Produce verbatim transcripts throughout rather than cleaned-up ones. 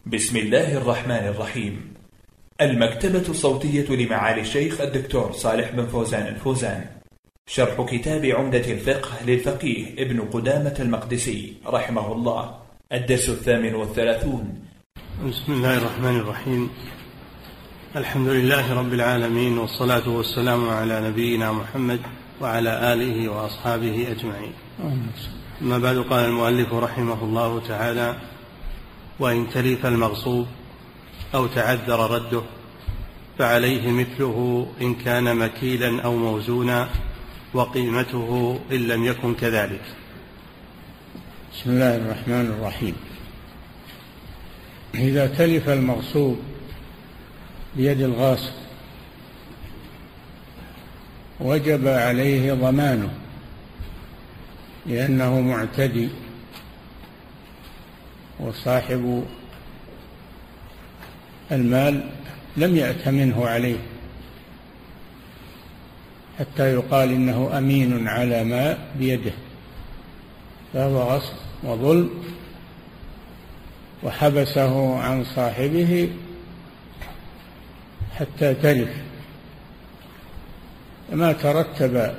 بسم الله الرحمن الرحيم. المكتبة الصوتية لمعالي الشيخ الدكتور صالح بن فوزان الفوزان، شرح كتاب عمدة الفقه للفقيه ابن قدامة المقدسي رحمه الله، الدرس الثامن والثلاثون. بسم الله الرحمن الرحيم. الحمد لله رب العالمين، والصلاة والسلام على نبينا محمد وعلى آله وأصحابه أجمعين. أما بعد، قال المؤلف رحمه الله تعالى: وإن تلف المغصوب أو تعذر رده فعليه مثله إن كان مكيلا أو موزونا، وقيمته إن لم يكن كذلك. بسم الله الرحمن الرحيم. إذا تلف المغصوب بيد الغاصب وجب عليه ضمانه لأنه معتدي، وصاحب المال لم يأتمنه عليه حتى يقال إنه أمين على ما بيده، فهو غصب وظلم، وحبسه عن صاحبه حتى تلف. ما ترتب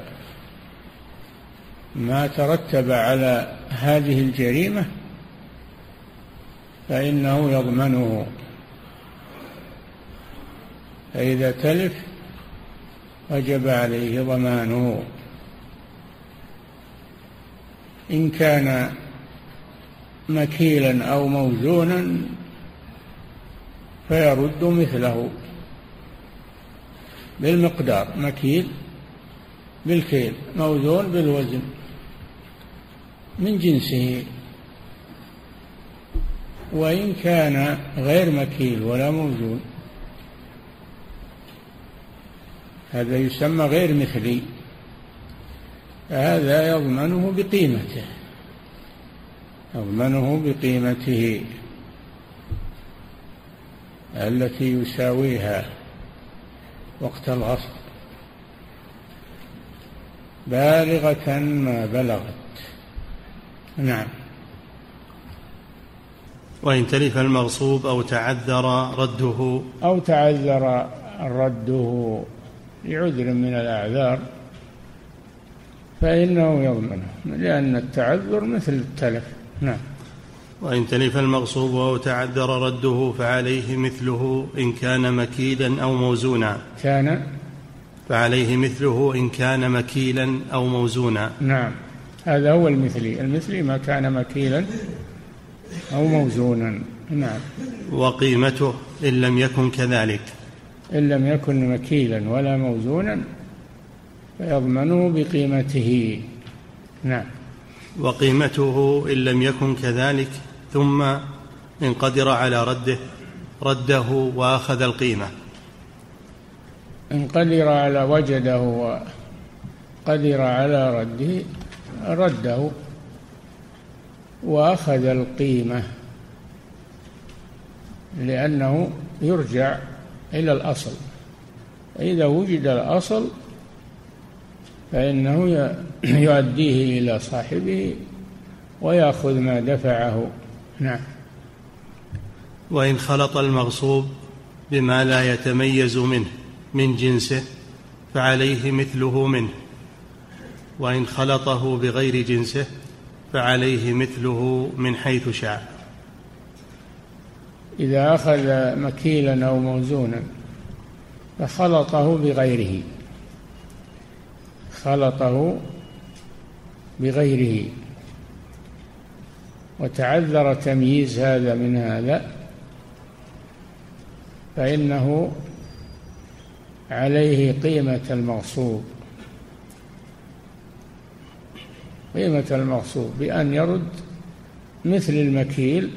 ما ترتب على هذه الجريمة فإنه يضمنه. فإذا تلف وجب عليه ضمانه إن كان مكيلا أو موزونا فيرد مثله بالمقدار، مكيل بالكيل، موزون بالوزن من جنسه. وإن كان غير مكيل ولا موزون هذا يسمى غير مثلي، هذا يضمنه بقيمته يضمنه بقيمته التي يساويها وقت الغصب بالغة ما بلغت. نعم. وإن تلف المغصوب أو تعذر رده أو تعذر رده لعذر من الأعذار فإنه يضمنه، لأن التعذر مثل التلف. نعم. وإن تلف المغصوب أو تعذر رده فعليه مثله إن كان مكيلا أو موزونا كان فعليه مثله إن كان مكيلا أو موزونا. نعم، هذا هو المثلي. المثلي ما كان مكيلا أو موزونا. نعم. وقيمته إن لم يكن كذلك، إن لم يكن مكيلا ولا موزونا فيضمنه بقيمته. نعم. وقيمته إن لم يكن كذلك، ثم إن قدر على رده رده وأخذ القيمة. إن قدر على وجده وقدر على رده رده وأخذ القيمة، لأنه يرجع إلى الأصل. إذا وجد الأصل فإنه يؤديه إلى صاحبه ويأخذ ما دفعه. نعم. وإن خلط المغصوب بما لا يتميز منه من جنسه فعليه مثله منه، وإن خلطه بغير جنسه فعليه مثله من حيث شاء. إذا أخذ مكيلا أو موزونا فخلطه بغيره خلطه بغيره وتعذر تمييز هذا من هذا فإنه عليه قيمة المغصوب قيمة المغصوب بأن يرد مثل المكيل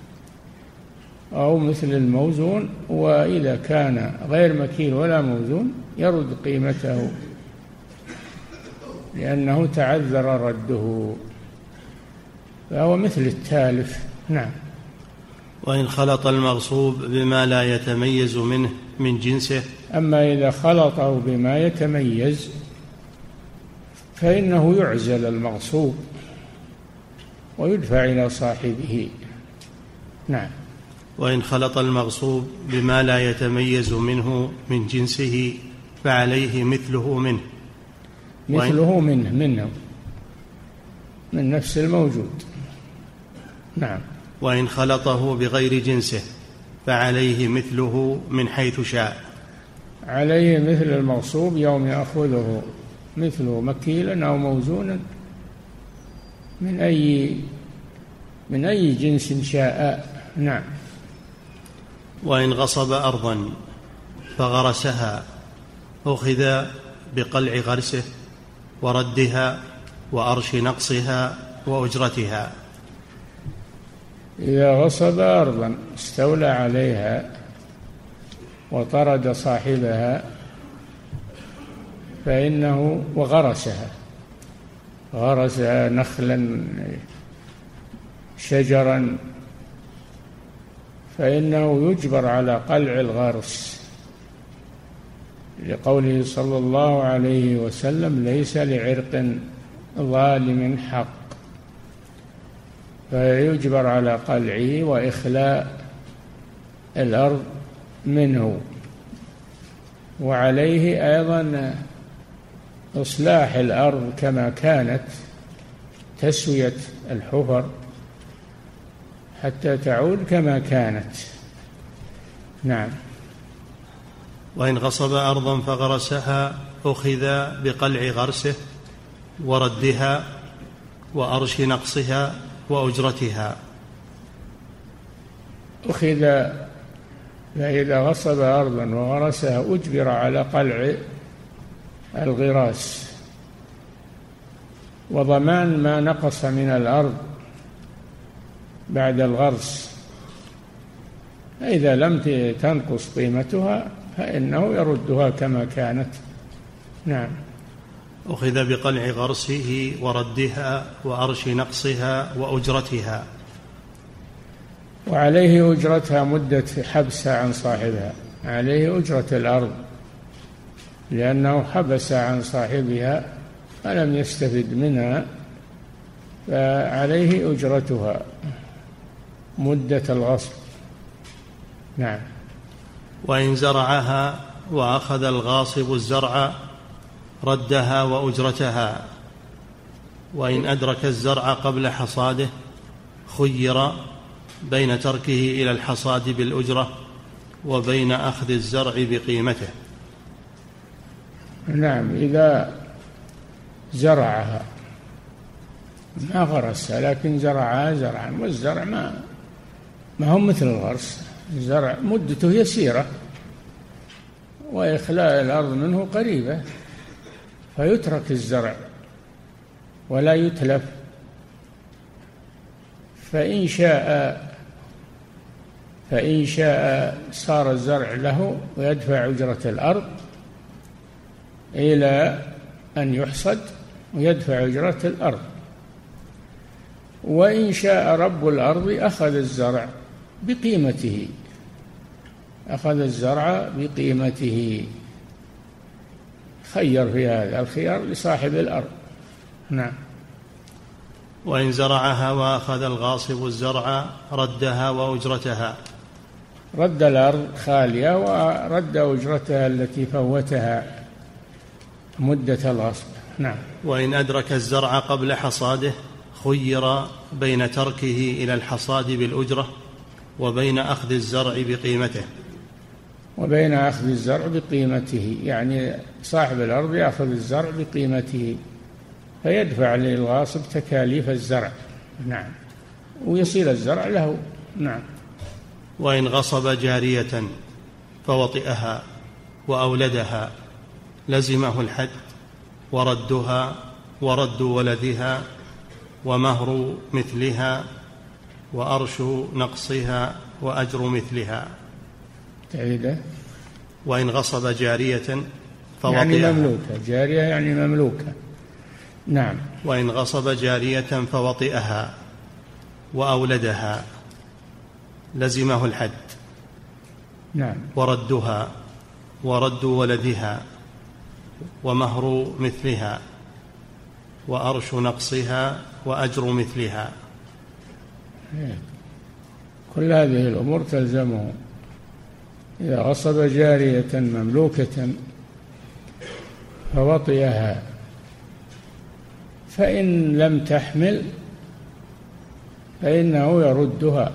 أو مثل الموزون، وإذا كان غير مكيل ولا موزون يرد قيمته لأنه تعذر رده، فهو مثل التالف. نعم. وإن خلط المغصوب بما لا يتميز منه من جنسه، أما إذا خلطه بما يتميز فإنه يعزل المغصوب ويدفع إلى صاحبه. نعم. وإن خلط المغصوب بما لا يتميز منه من جنسه فعليه مثله منه مثله منه منه من نفس الموجود. نعم. وإن خلطه بغير جنسه فعليه مثله من حيث شاء. عليه مثل المغصوب يوم يأخذه مثله مكيلا أو موزونا من أي من أي جنس شاء. نعم. وإن غصب أرضا فغرسها أخذ بقلع غرسه وردها وأرش نقصها وأجرتها. إذا غصب أرضا استولى عليها وطرد صاحبها فإنه وغرسها غرسها نخلا شجرا فإنه يجبر على قلع الغرس لقوله صلى الله عليه وسلم ليس لعرق ظالم حق، فيجبر على قلعه وإخلاء الأرض منه. وعليه أيضا إصلاح الأرض كما كانت، تسوية الحفر حتى تعود كما كانت. نعم. وإن غصب أرضا فغرسها أخذ بقلع غرسه وردها وأرش نقصها وأجرتها. أخذ فإذا غصب أرضا وغرسها أجبر على قلع الغراس وضمان ما نقص من الأرض بعد الغرس. إذا لم تنقص قيمتها فإنه يردها كما كانت. نعم. أخذ بقلع غرسه وردها وأرش نقصها وأجرتها. وعليه أجرتها مدة حبسها عن صاحبها، عليه أجرة الأرض لأنه حبس عن صاحبها فلم يستفد منها، فعليه أجرتها مدة الغصب. نعم. وإن زرعها وأخذ الغاصب الزرع ردها وأجرتها. وإن أدرك الزرع قبل حصاده خير بين تركه إلى الحصاد بالأجرة وبين أخذ الزرع بقيمته. نعم. إذا زرعها ما غرسها لكن زرعها زرعا، والزرع ما ما هم مثل الغرس، الزرع مدته يسيرة وإخلاء الأرض منه قريبة، فيترك الزرع ولا يتلف. فإن شاء فإن شاء صار الزرع له ويدفع أجرة الأرض إلى أن يحصد ويدفع أجرة الأرض. وإن شاء رب الأرض أخذ الزرع بقيمته، أخذ الزرع بقيمته. خير في هذا، الخيار لصاحب الأرض. نعم. وإن زرعها وأخذ الغاصب الزرع ردها وأجرتها. رد الأرض خالية ورد أجرتها التي فوتها مدة الغصب. نعم. وإن أدرك الزرع قبل حصاده خير بين تركه إلى الحصاد بالأجرة وبين أخذ الزرع بقيمته. وبين أخذ الزرع بقيمته، يعني صاحب الأرض يأخذ الزرع بقيمته فيدفع للغاصب تكاليف الزرع. نعم. ويصير الزرع له. نعم. وإن غصب جارية فوطئها وأولدها لزمه الحد وردها ورد ولدها ومهر مثلها وأرش نقصها وأجر مثلها. تعيده. وإن غصب جارية فوطئها، يعني مملوكة، جارية يعني مملوكة. نعم. وإن غصب جارية فوطئها وأولدها لزمه الحد. نعم. وردها ورد ولدها ومهر مثلها وأرش نقصها وأجر مثلها. كل هذه الأمور تلزمه. إذا غصب جارية مملوكة فوطئها فإن لم تحمل فإنه يردها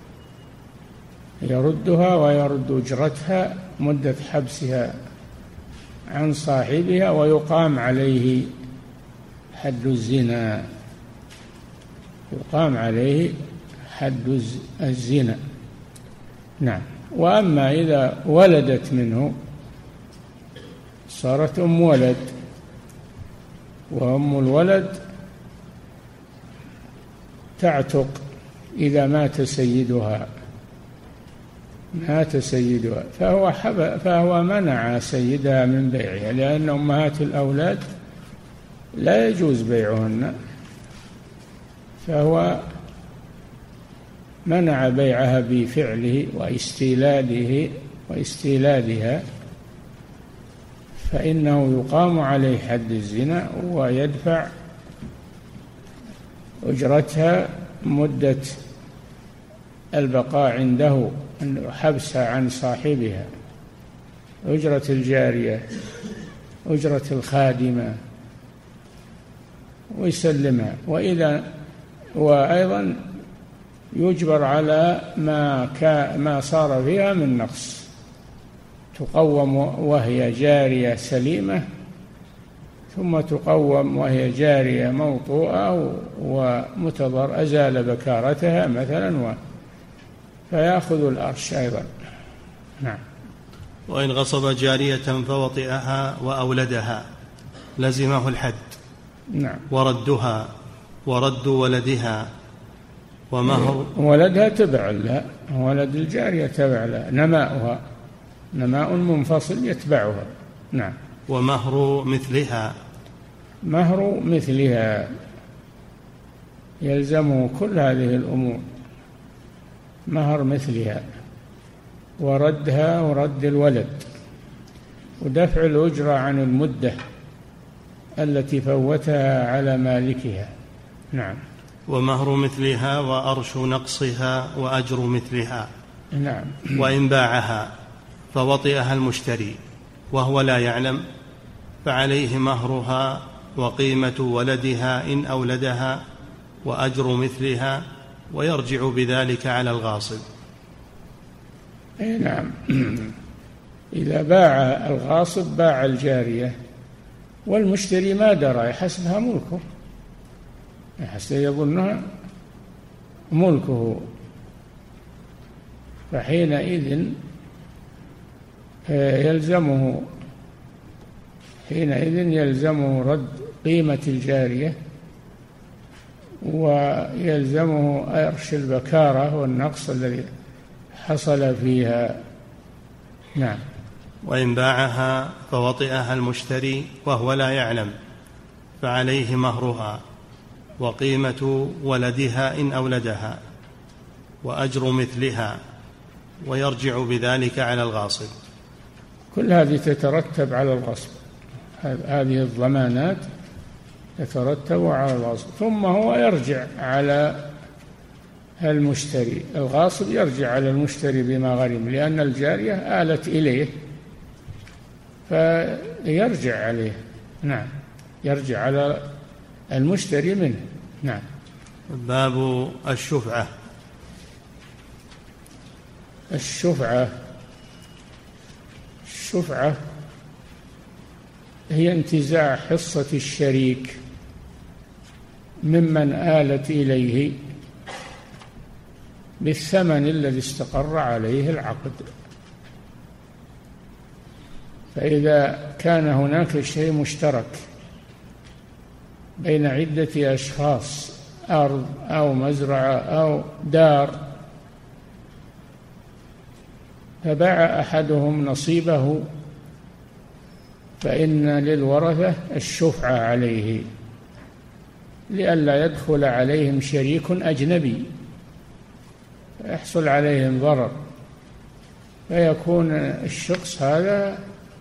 يردها ويرد أجرتها مدة حبسها عن صاحبها، ويقام عليه حد الزنا يقام عليه حد الزنا. نعم. وأما إذا ولدت منه صارت أم ولد، وأم الولد تعتق إذا مات سيدها مات سيدها فهو, فهو منع سيدها من بيعها، لأن أمهات الأولاد لا يجوز بيعهن، فهو منع بيعها بفعله واستيلاده واستيلادها، فإنه يقام عليه حد الزنا ويدفع أجرتها مدة البقاء عنده، حبسها عن صاحبها، أجرة الجارية، أجرة الخادمة، ويسلمها. وإذا وأيضا يجبر على ما ما صار فيها من نقص، تقوم وهي جارية سليمة، ثم تقوم وهي جارية موطوءة ومتضر أزال بكارتها مثلا و فيأخذ الأرش أيضا. نعم. وإن غصب جارية فوطئها وأولدها لزمه الحد. نعم. وردها ورد ولدها ومهر ولدها تبع لها، ولد الجارية تبع لها، نماؤها نماء منفصل يتبعها. نعم. ومهر مثلها مهر مثلها يلزمه كل هذه الأمور، مهر مثلها وردها ورد الولد ودفع الأجرة عن المدة التي فوتها على مالكها. نعم. ومهر مثلها وأرش نقصها وأجر مثلها. نعم. وإن باعها فوطئها المشتري وهو لا يعلم فعليه مهرها وقيمة ولدها إن أولدها وأجر مثلها، ويرجع بذلك على الغاصب. نعم. إذا باع الغاصب باع الجارية والمشتري ما درى، يحسبها ملكه، يحسب يظنها ملكه، فحينئذ يلزمه حينئذ يلزمه رد قيمة الجارية، ويلزمه أرش البكارة والنقص الذي حصل فيها. نعم. وإن باعها فوطئها المشتري وهو لا يعلم فعليه مهرها وقيمة ولدها إن أولدها وأجر مثلها، ويرجع بذلك على الغاصب. كل هذه تترتب على الغصب، هذه الضمانات تترتب على الغاصب، ثم هو يرجع على المشتري، الغاصب يرجع على المشتري بما غرم، لأن الجارية آلت إليه فيرجع عليه. نعم. يرجع على المشتري منه. نعم. باب الشفعة. الشفعة الشفعة هي انتزاع حصة الشريك ممن آلت إليه بالثمن الذي استقر عليه العقد. فإذا كان هناك شيء مشترك بين عدة أشخاص، أرض أو مزرعة أو دار، فباع أحدهم نصيبه، فإن للورثة الشفعة عليه لئلا يدخل عليهم شريك أجنبي فيحصل عليهم ضرر، فيكون الشخص هذا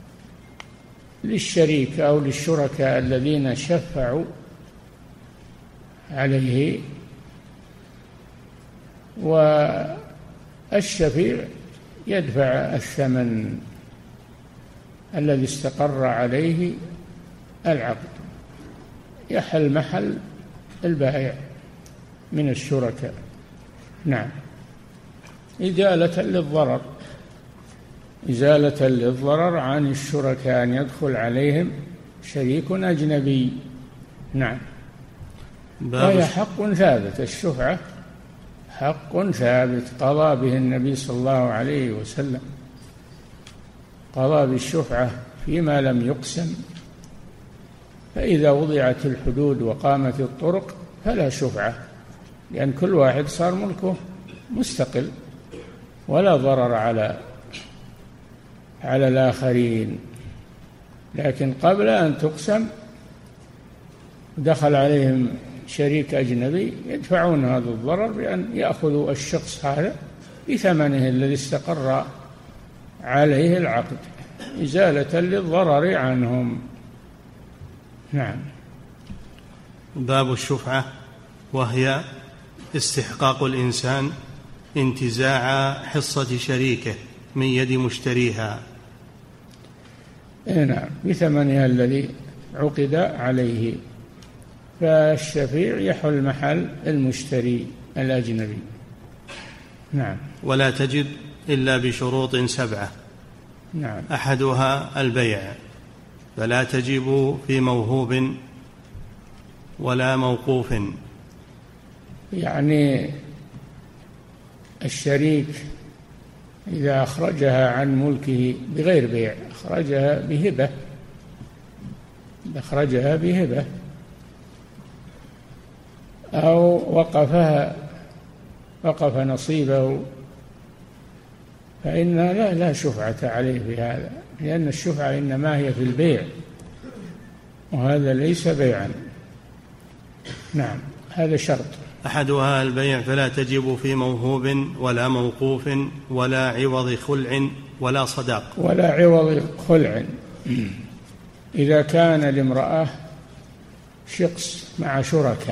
للشريك أو للشركاء الذين شفعوا عليه، الشفيع يدفع الثمن الذي استقر عليه العقد، يحل محل البائع من الشركاء. نعم، إزالة للضرر، إزالة للضرر عن الشركاء، أن يدخل عليهم شريك أجنبي. نعم، وهي حق ثابت، الشفعة حق ثابت قضى به النبي صلى الله عليه وسلم، قضى بالشفعة فيما لم يقسم. فإذا وضعت الحدود وقامت الطرق فلا شفعة، لأن كل واحد صار ملكه مستقل ولا ضرر على على الآخرين. لكن قبل أن تقسم دخل عليهم شريك أجنبي يدفعون هذا الضرر بأن يأخذوا الشخص هذا بثمنه الذي استقر عليه العقد، إزالة للضرر عنهم. نعم. باب الشفعة، وهي استحقاق الإنسان انتزاع حصة شريكه من يد مشتريها. نعم، بثمنها الذي عقد عليه، فالشفيع يحل محل المشتري الأجنبي. نعم. ولا تجب إلا بشروط سبعة. نعم. أحدها البيع، فلا تجب في موهوب ولا موقوف. يعني الشريك إذا أخرجها عن ملكه بغير بيع، أخرجها بهبة، أخرجها بهبة أو وقفها، وقف نصيبه، فإن لا لا شفعة عليه في هذا، لأن الشفعة إنما هي في البيع، وهذا ليس بيعا. نعم، هذا شرط. أحدها البيع، فلا تجب في موهوب ولا موقوف ولا عوض خلع ولا صداق. ولا عوض خلع، إذا كان لامرأة شخص مع شركاء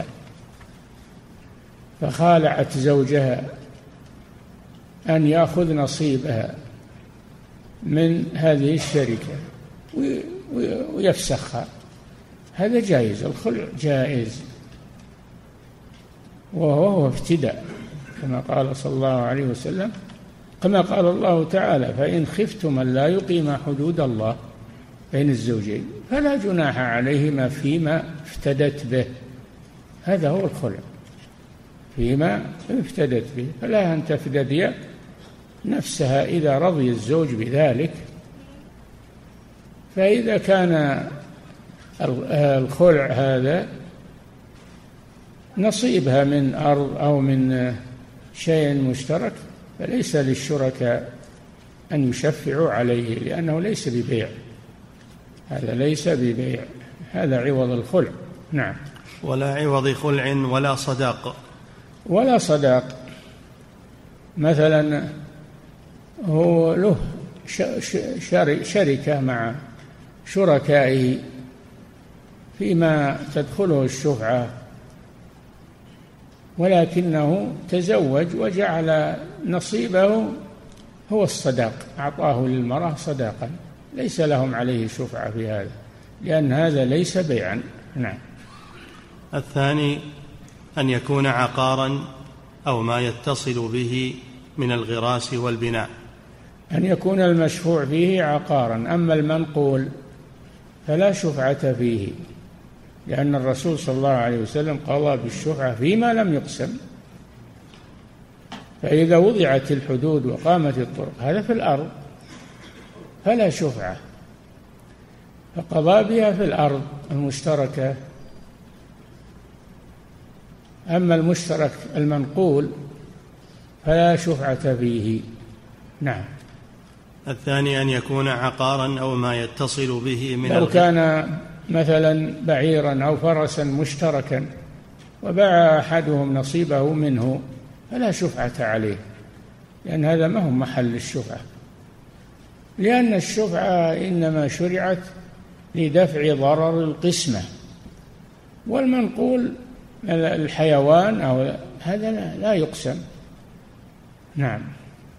فخالعت زوجها أن يأخذ نصيبها من هذه الشركة ويفسخها، هذا جائز، الخلع جائز، وهو افتداء كما قال صلى الله عليه وسلم، كما قال الله تعالى: فإن خفتم أن لا يقيما حدود الله بين الزوجين فلا جناح عليهما فيما افتدت به. هذا هو الخلع، فيما افتدت به، فلا أن تفتدي نفسها إذا رضي الزوج بذلك. فإذا كان الخلع هذا نصيبها من أرض أو من شيء مشترك فليس للشركاء أن يشفعوا عليه، لأنه ليس ببيع، هذا ليس ببيع، هذا عوض الخلع. نعم. ولا عوض خلع ولا صداق. ولا صداق، مثلا هو له شركة مع شركائه فيما تدخله الشفعة، ولكنه تزوج وجعل نصيبه هو الصداق، أعطاه للمرأة صداقا، ليس لهم عليه شفعة في هذا، لأن هذا ليس بيعا. نعم. الثاني أن يكون عقارا أو ما يتصل به من الغراس والبناء. أن يكون المشفوع فيه عقارا، أما المنقول فلا شفعة فيه، لأن الرسول صلى الله عليه وسلم قضى بالشفعة فيما لم يقسم. فإذا وضعت الحدود وقامت الطرق، هذا في الأرض فلا شفعة، فقضى بها في الأرض المشتركة. أما المشترك المنقول فلا شفعة فيه. نعم. الثاني أن يكون عقارا أو ما يتصل به من لو كان مثلا بعيرا أو فرسا مشتركا وباع أحدهم نصيبه منه فلا شفعة عليه، لأن هذا ما هو محل الشفعة، لأن الشفعة إنما شرعت لدفع ضرر القسمة، والمنقول الحيوان أو هذا لا يقسم. نعم.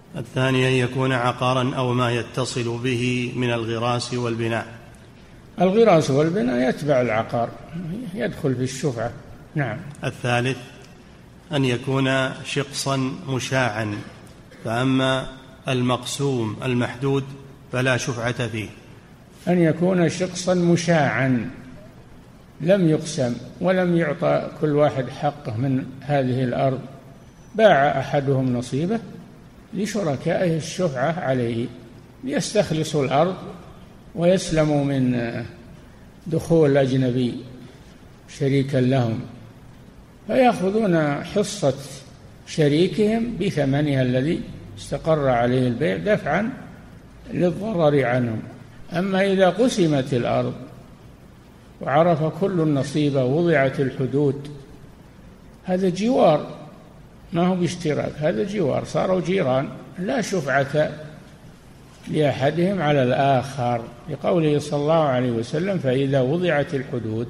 الثاني أن يكون عقارا أو ما يتصل به من الغراس والبناء. الغراس والبناء يتبع العقار، يدخل في الشفعة. نعم. الثالث أن يكون شقصا مشاعا، فأما المقسوم المحدود فلا شفعة فيه. أن يكون شقصا مشاعا لم يقسم ولم يعطى كل واحد حقه من هذه الأرض، باع أحدهم نصيبه لشركائه الشفعة عليه ليستخلصوا الأرض ويسلموا من دخول أجنبي شريكا لهم، فيأخذون حصة شريكهم بثمنها الذي استقر عليه البيع دفعا للضرر عنهم. أما إذا قسمت الأرض وعرف كل النصيب ووضعت الحدود، هذا جوار ما هو باشتراك، هذا جوار، صاروا جيران لا شفعة لأحدهم على الآخر، لقوله صلى الله عليه وسلم: فإذا وضعت الحدود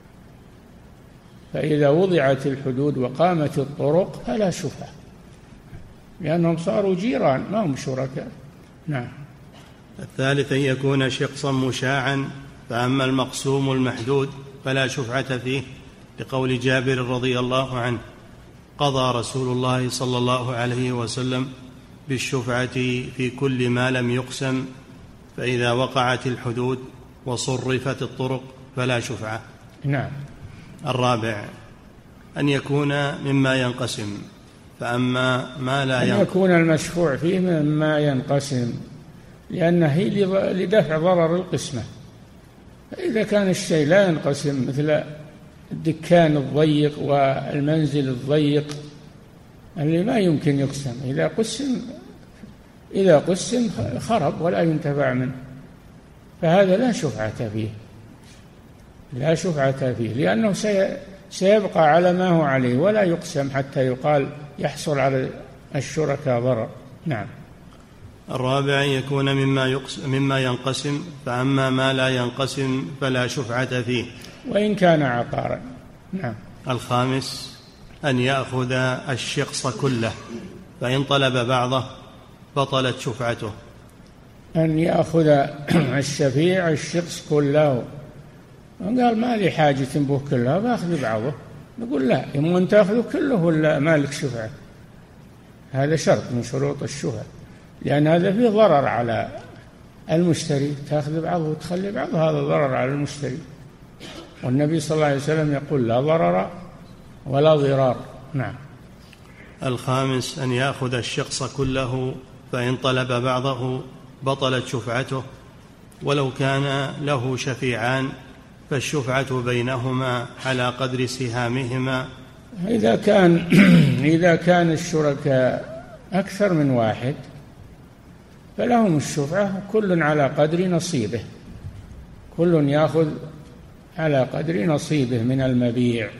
فإذا وضعت الحدود وقامت الطرق فلا شفعة، لأنهم صاروا جيران ما هم شركاء. نعم. الثالث أن يكون شقصا مشاعا، فأما المقسوم المحدود فلا شفعة فيه، لقول جابر رضي الله عنه: قضى رسول الله صلى الله عليه وسلم بالشفعة في كل ما لم يقسم، فإذا وقعت الحدود وصرفت الطرق فلا شفعة. نعم. الرابع أن يكون مما ينقسم، فأما ما لا ينقسم أن يكون المشفوع فيه مما ينقسم، لأنه لدفع ضرر القسمة. فإذا كان الشيء لا ينقسم مثل الدكان الضيق والمنزل الضيق اللي ما يمكن يقسم، إذا قسم إذا قسم خرب ولا ينتفع منه، فهذا لا شفعة فيه، لا شفعة فيه، لأنه سيبقى على ما هو عليه ولا يقسم حتى يقال يحصل على الشركاء ضرر. نعم. الرابع أن يكون مما, يقسم مما ينقسم، فأما ما لا ينقسم فلا شفعة فيه وإن كان عقارا. نعم. الخامس أن يأخذ الشقص كله، فإن طلب بعضه بطلت شفعته. أن يأخذ الشفيع الشقص كله، قال ما لي حاجة به كلها باخذ بعضه، نقول لا، إما أن تأخذ كله ولا مالك شفعة، هذا شرط من شروط الشفعة، لأن هذا فيه ضرر على المشتري، تأخذ بعضه وتخلي بعضه، هذا ضرر على المشتري، والنبي صلى الله عليه وسلم يقول: لا ضرر ولا ضرار. نعم. الخامس أن يأخذ الشخص كله، فإن طلب بعضه بطلت شفعته، ولو كان له شفيعان فالشفعة بينهما على قدر سهامهما. إذا كان إذا كان الشركاء أكثر من واحد فلهم الشفعة كل على قدر نصيبه، كل يأخذ على قدر نصيبه من المبيع.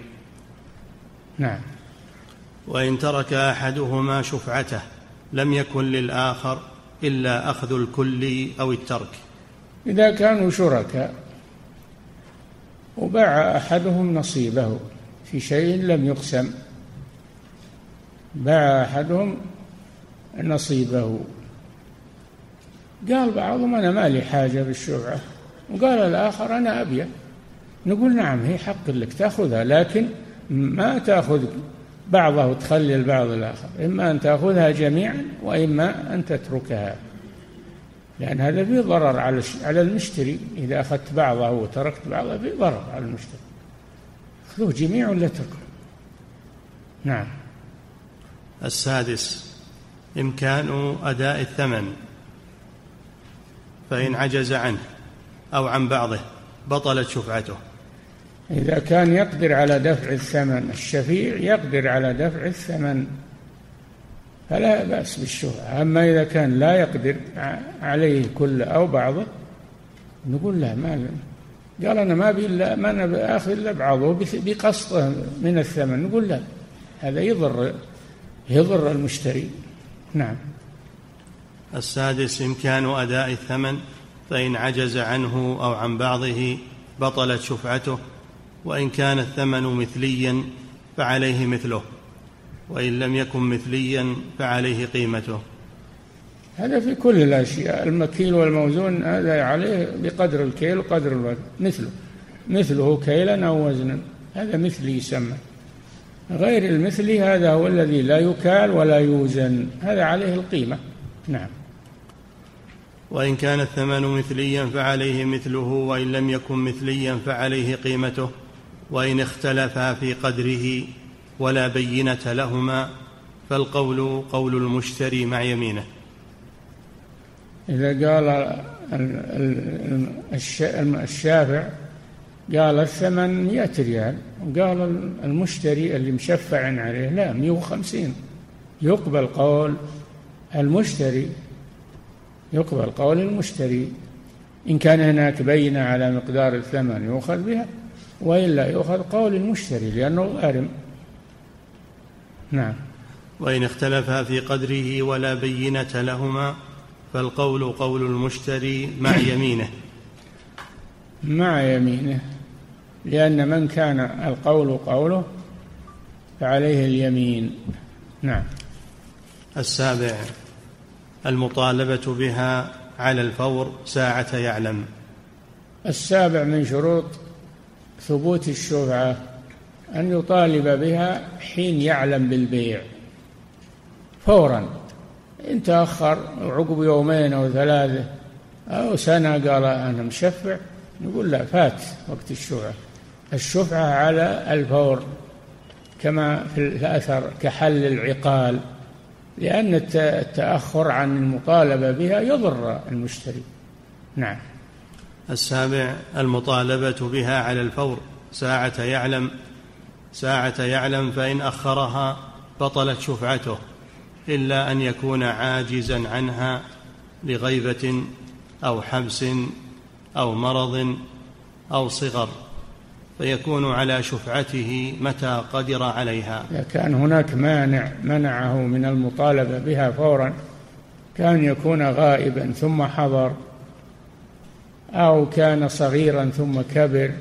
نعم. وإن ترك أحدهما شفعته لم يكن للآخر إلا أخذ الكل أو الترك. إذا كانوا شركاء وباع أحدهم نصيبه في شيء لم يقسم، باع أحدهم نصيبه، قال بعضهم أنا ما لي حاجة بالشفعة، وقال الآخر أنا أبيه، نقول نعم هي حق لك تأخذها، لكن ما تأخذ بعضه وتخلي البعض الآخر، إما أن تأخذها جميعا وإما أن تتركها، لأن هذا فيه ضرر على المشتري، إذا أخذت بعضه وتركت بعضه فيه ضرر على المشتري، خذوه جميع ولا تركه. نعم. السادس إمكان أداء الثمن، فإن عجز عنه أو عن بعضه بطلت شفعته. إذا كان يقدر على دفع الثمن، الشفيع يقدر على دفع الثمن فلا بأس بالشفعة، أما إذا كان لا يقدر عليه كله أو بعضه نقول لا، ما قال أنا ما بي إلا ما أنا بآخذ إلا بعضه بقسطه من الثمن، نقول لا، هذا يضر يضر المشتري. نعم. السادس إمكان أداء الثمن، فإن عجز عنه أو عن بعضه بطلت شفعته، وإن كان الثمن مثليا فعليه مثله، وإن لم يكن مثليا فعليه قيمته. هذا في كل الأشياء، المكيل والموزون هذا عليه بقدر الكيل وقدر الوزن، مثله مثله كيلا أو وزنا، هذا مثلي يسمى. غير المثلي هذا هو الذي لا يكال ولا يوزن، هذا عليه القيمة. نعم. وإن كان الثمن مثليا فعليه مثله، وإن لم يكن مثليا فعليه قيمته، وإن اختلفا في قدره ولا بينة لهما فالقول قول المشتري مع يمينه. إذا قال الشافع قال الثمن مئة ريال، وقال المشتري اللي مشفع عليه لا مئة وخمسين، يقبل قول المشتري، يقبل قول المشتري. إن كان هناك بينة على مقدار الثمن يؤخذ بها، وإلا يؤخذ قول المشتري لأنه غارم. نعم. وإن اختلفا في قدره ولا بينة لهما فالقول قول المشتري مع يمينه. مع يمينه، لأن من كان القول قوله فعليه اليمين. نعم. السابع المطالبة بها على الفور ساعة يعلم. السابع من شروط ثبوت الشفعة أن يطالب بها حين يعلم بالبيع فورا. إن تأخر عقب يومين أو ثلاثة أو سنة قال أنا مشفع، نقول لا، فات وقت الشفعة. الشفعة على الفور كما في الأثر كحل العقال، لأن التأخر عن المطالبة بها يضر المشتري. نعم. السابع المطالبة بها على الفور ساعة يعلم. ساعة يعلم فإن أخرها بطلت شفعته، إلا أن يكون عاجزا عنها لغيبة أو حبس أو مرض أو صغر، فيكون على شفعته متى قدر عليها. إذا كان هناك مانع منعه من المطالبة بها فورا، كان يكون غائبا ثم حضر، أو كان صغيرا ثم كبر،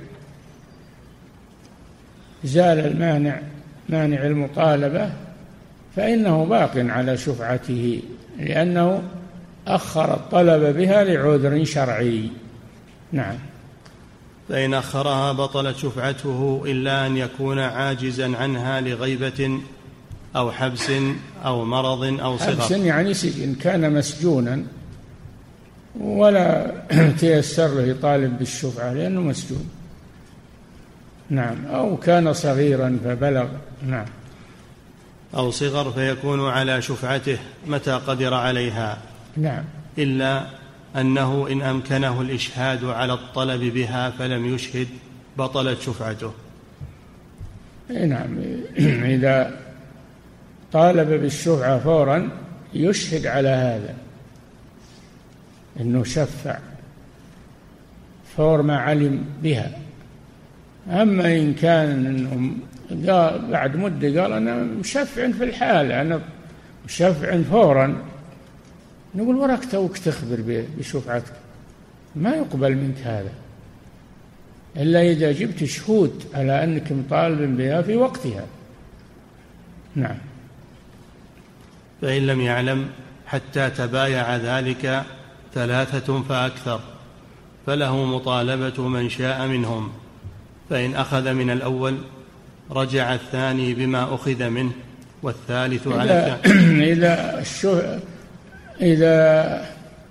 زال المانع مانع المطالبة، فإنه باق على شفعته، لأنه أخر الطلب بها لعذر شرعي. نعم. فإن أخرها بطلت شفعته، إلا أن يكون عاجزا عنها لغيبة أو حبس أو مرض أو صغر. حبس يعني سجن، كان مسجونا ولا تيسر له يطالب بالشفعة لأنه مسجون. نعم. أو كان صغيرا فبلغ. نعم. أو صغر فيكون على شفعته متى قدر عليها. نعم. إلا أنه إن أمكنه الإشهاد على الطلب بها فلم يشهد بطلت شفعته. نعم. إذا طالب بالشفعة فورا يشهد على هذا إنه شفع فور ما علم بها. أما إن كان إنه قال بعد مدة قال أنا مشفع في الحال، أنا مشفع فورا، نقول وراك توك تخبر بشفعتك، ما يقبل منك هذا إلا إذا جبت شهود على أنك مطالب بها في وقتها. نعم. فإن لم يعلم حتى تبايع ذلك ثلاثة فأكثر فله مطالبة من شاء منهم، فإن أخذ من الأول رجع الثاني بما أخذ منه والثالث على الثاني. إذا الشهر إذا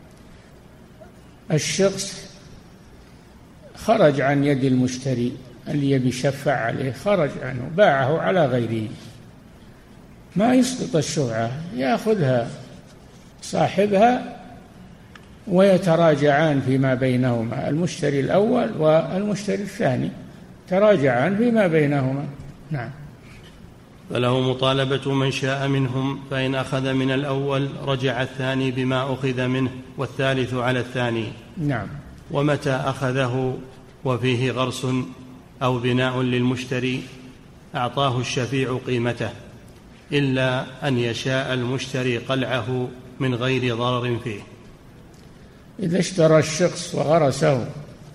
الشخص خرج عن يد المشتري اللي يبي يشفع عليه، خرج عنه باعه على غيره، ما يسقط الشفعة، يأخذها صاحبها ويتراجعان فيما بينهما، المشتري الأول والمشتري الثاني تراجعان فيما بينهما. نعم. فله مطالبة من شاء منهم، فإن أخذ من الأول رجع الثاني بما أخذ منه والثالث على الثاني. نعم. ومتى أخذه وفيه غرس أو بناء للمشتري أعطاه الشفيع قيمته، إلا أن يشاء المشتري قلعه من غير ضرر فيه. إذا اشترى الشخص وغرسه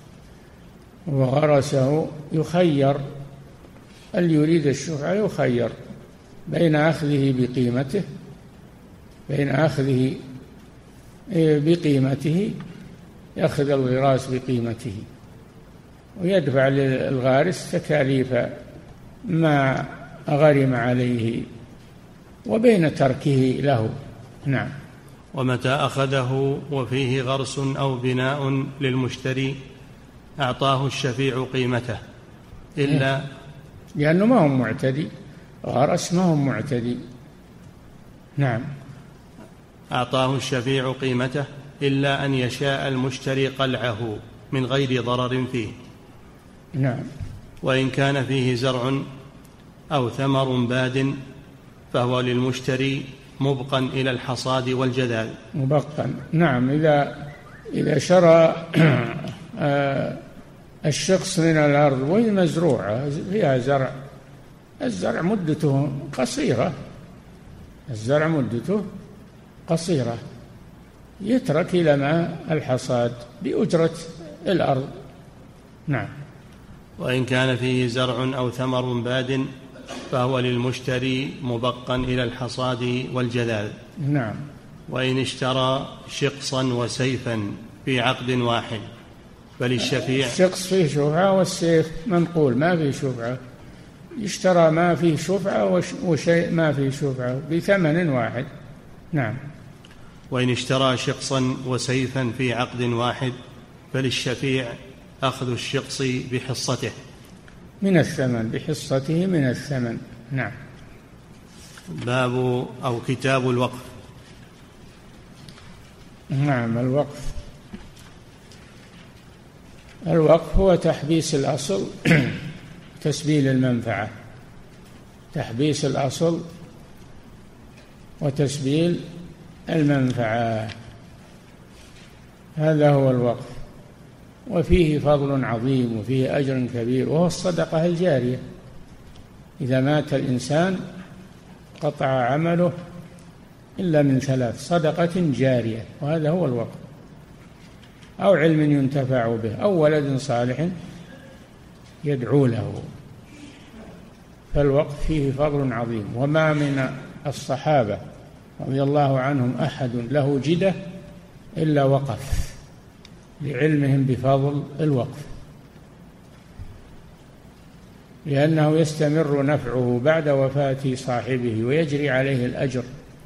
وغرسه يخير، اللي يريد الشفعة يخير بين أخذه بقيمته، بين أخذه بقيمته، يأخذ الغراس بقيمته ويدفع للغارس تكاليف ما غرم عليه وبين تركه له. نعم. ومتى أخذه وفيه غرس أو بناء للمشتري أعطاه الشفيع قيمته إلا لأنه ما هو معتدي، غرس ما هو معتدي. نعم. أعطاه الشفيع قيمته إلا أن يشاء المشتري قلعه من غير ضرر فيه. نعم. وإن كان فيه زرع أو ثمر باد فهو للمشتري مبقا إلى الحصاد والجذاذ. مبقا. نعم. إذا إذا شرى الشخص من الأرض وهي مزروعة فيها زرع، الزرع مدته قصيرة، الزرع مدته قصيرة، يترك إلى ما الحصاد بأجرة الأرض. نعم. وإن كان فيه زرع أو ثمر باد فهو للمشتري مبقا إلى الحصاد والجذاذ. نعم. وإن اشترى شقصا وسيفا في عقد واحد فللشفيع. الشقص فيه شفعة والسيف منقول ما فيه شفعة، اشترى ما فيه شفعة وشيء ما فيه شفعة بثمن واحد. نعم. وإن اشترى شقصا وسيفا في عقد واحد فللشفيع أخذ الشقص بحصته من الثمن، بحصته من الثمن. نعم. باب أو كتاب الوقف. نعم. الوقف الوقف هو تحبيس الأصل تسبيل المنفعة، تحبيس الأصل وتسبيل المنفعة، هذا هو الوقف. وفيه فضل عظيم وفيه أجر كبير، وهو الصدقة الجارية. إذا مات الإنسان قطع عمله إلا من ثلاث: صدقة جارية، وهذا هو الوقف، أو علم ينتفع به، أو ولد صالح يدعو له. فالوقف فيه فضل عظيم. وما من الصحابة رضي الله عنهم أحد له جدة إلا وقف لعلمهم بفضل الوقف، لأنه يستمر نفعه بعد وفاة صاحبه ويجري عليه الأجر.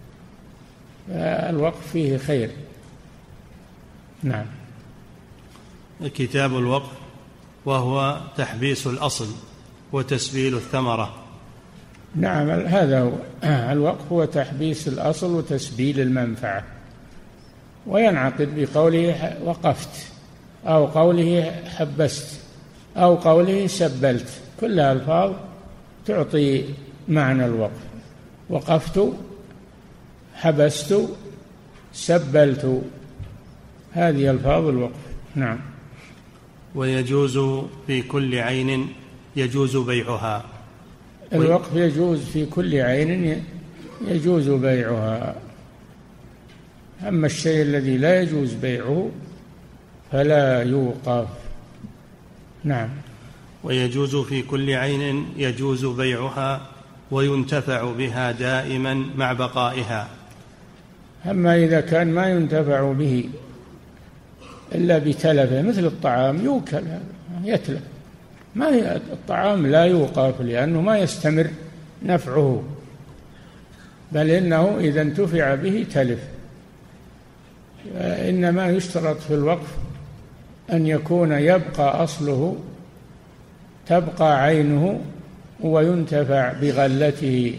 الوقف فيه خير. نعم. كتاب الوقف وهو تحبيس الأصل وتسبيل الثمرة. نعم. هذا هو الوقف، هو تحبيس الأصل وتسبيل المنفعة، وينعقد بقوله وقفت، أو قوله حبست، أو قوله سبلت، كلها ألفاظ تعطي معنى الوقف. وقفت، حبست، سبلت، هذه ألفاظ الوقف. نعم. ويجوز في كل عين يجوز بيعها. الوقف يجوز في كل عين يجوز بيعها. أما الشيء الذي لا يجوز بيعه فلا يوقف. نعم. ويجوز في كل عين يجوز بيعها وينتفع بها دائما مع بقائها. أما إذا كان ما ينتفع به إلا بتلفه، مثل الطعام يوكل يتلف، ما هي الطعام لا يوقف لأنه ما يستمر نفعه، بل إنه إذا انتفع به تلف. إنما يشترط في الوقف أن يكون يبقى أصله، تبقى عينه، وينتفع بغلته.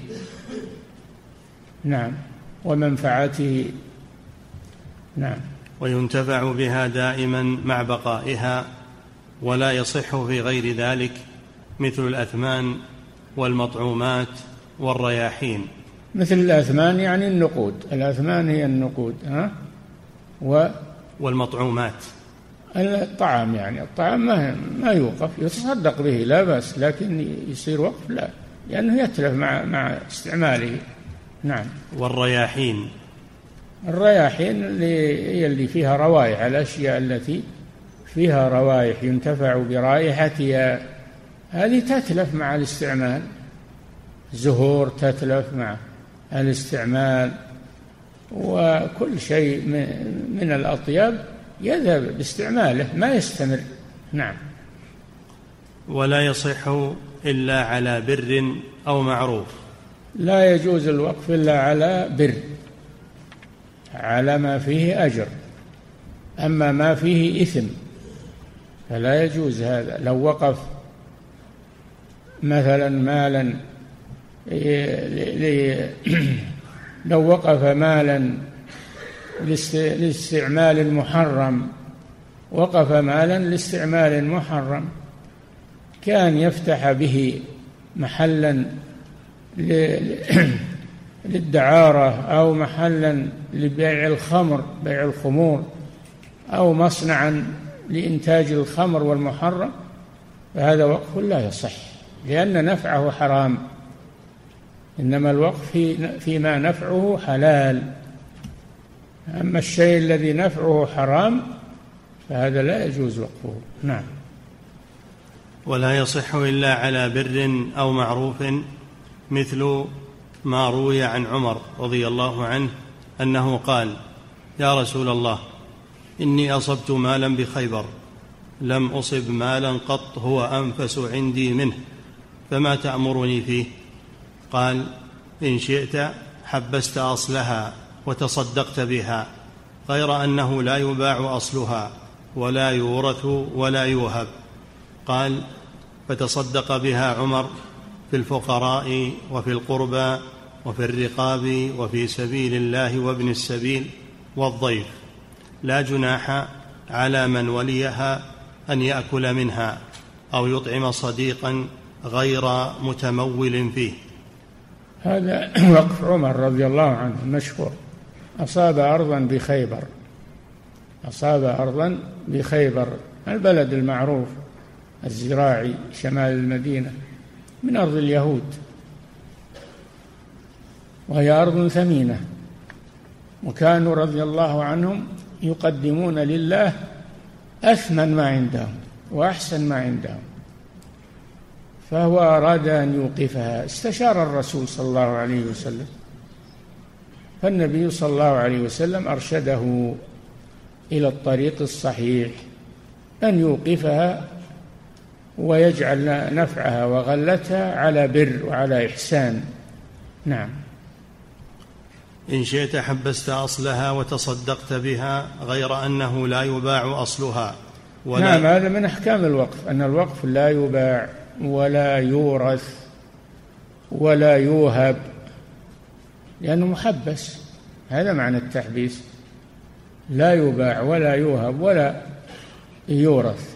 نعم. ومنفعته. نعم. وينتفع بها دائما مع بقائها، ولا يصح في غير ذلك، مثل الأثمان والمطعومات والرياحين. مثل الأثمان يعني النقود، الأثمان هي النقود. ها؟ و والمطعومات الطعام، يعني الطعام ما ما يوقف، يتصدق به لا بأس، لكن يصير وقف لا، لأنه يتلف مع مع استعماله. نعم. والرياحين. الرياحين اللي هي اللي فيها روائح، الأشياء التي فيها روائح ينتفع برائحتها، هذه تتلف مع الاستعمال. زهور تتلف مع الاستعمال، وكل شيء من الأطياب يذهب باستعماله ما يستمر. نعم. ولا يصح إلا على بر أو معروف. لا يجوز الوقف إلا على بر، على ما فيه أجر، أما ما فيه إثم فلا يجوز هذا. لو وقف مثلا مالا لو وقف مالا لاستعمال محرم وقف مالا لاستعمال محرم كان يفتح به محلا للدعارة أو محلا لبيع الخمر بيع الخمور أو مصنعا لإنتاج الخمر والمحرم، فهذا وقف لا يصح لأن نفعه حرام، إنما الوقف في فيما نفعه حلال. أما الشيء الذي نفعه حرام فهذا لا يجوز وقفه. نعم. ولا يصح إلا على بر أو معروف، مثل ما روي عن عمر رضي الله عنه أنه قال: يا رسول الله، إني أصبت مالا بخيبر لم أصب مالا قط هو أنفس عندي منه، فما تأمرني فيه؟ قال: إن شئت حبست أصلها وتصدقت بها، غير أنه لا يباع أصلها ولا يورث ولا يوهب. قال: فتصدق بها عمر في الفقراء وفي القربى وفي الرقاب وفي سبيل الله وابن السبيل والضيف، لا جناح على من وليها أن يأكل منها أو يطعم صديقا غير متمول فيه. هذا وقف عمر رضي الله عنه مشهور. أصاب أرضا بخيبر، أصاب أرضا بخيبر البلد المعروف الزراعي شمال المدينة من أرض اليهود، وهي أرض ثمينة، وكانوا رضي الله عنهم يقدمون لله أثمن ما عندهم وأحسن ما عندهم، فهو أراد أن يوقفها، استشار الرسول صلى الله عليه وسلم، فالنبي صلى الله عليه وسلم أرشده إلى الطريق الصحيح أن يوقفها ويجعل نفعها وغلتها على بر وعلى إحسان. نعم. إن شئت حبست أصلها وتصدقت بها، غير أنه لا يباع أصلها ولا. نعم، هذا من أحكام الوقف، أن الوقف لا يباع ولا يورث ولا يوهب لأنه محبس، هذا معنى التحبيس، لا يباع ولا يوهب ولا يورث.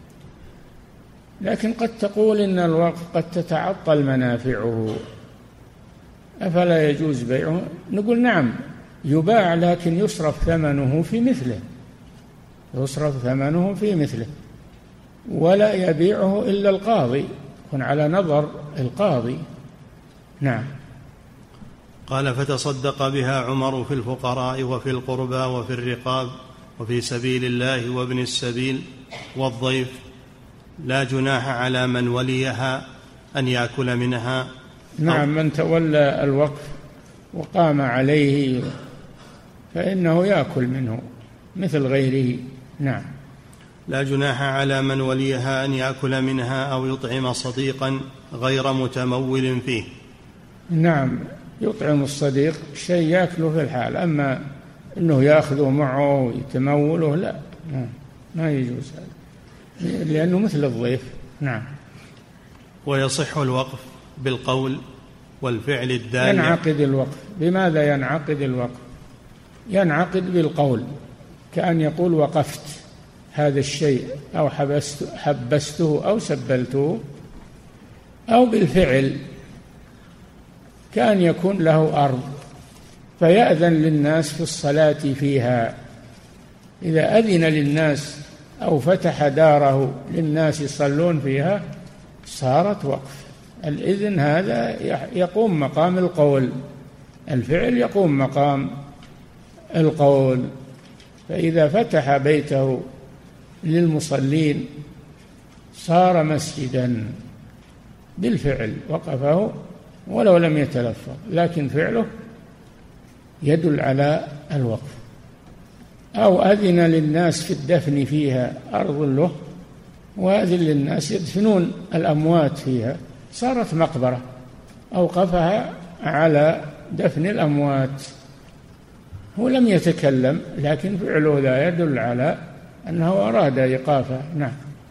لكن قد تقول إن الوقف قد تتعطل منافعه أفلا يجوز بيعه؟ نقول نعم يباع، لكن يصرف ثمنه في مثله، يصرف ثمنه في مثله، ولا يبيعه إلا القاضي، يكون على نظر القاضي. نعم. قال: فتصدق بها عمر في الفقراء وفي القربى وفي الرقاب وفي سبيل الله وابن السبيل والضيف، لا جناح على من وليها أن يأكل منها. نعم، من تولى الوقف وقام عليه فإنه يأكل منه مثل غيره. نعم. لا جناح على من وليها أن يأكل منها أو يطعم صديقا غير متمول فيه. نعم، يطعم الصديق شيء يأكله في الحال، أما أنه يأخذه معه ويتموله لا، ما يجوز هذا، لأنه مثل الضيف. نعم. ويصح الوقف بالقول والفعل الدال. ينعقد الوقف. بماذا ينعقد الوقف؟ ينعقد بالقول، كأن يقول وقفت هذا الشيء أو حبست حبسته أو سبلته، أو بالفعل كأن يكون له أرض فيأذن للناس في الصلاة فيها، إذا أذن للناس أو فتح داره للناس يصلون فيها صارت وقف. الإذن هذا يقوم مقام القول، الفعل يقوم مقام القول. فإذا فتح بيته للمصلين صار مسجدا بالفعل، وقفه ولو لم يتلفظ، لكن فعله يدل على الوقف. أو أذن للناس في الدفن فيها، أرض له وأذن للناس يدفنون الأموات فيها، صارت مقبرة، أوقفها على دفن الأموات. هو لم يتكلم، لكن فعله لا يدل على أنه أراد إيقافه. نعم.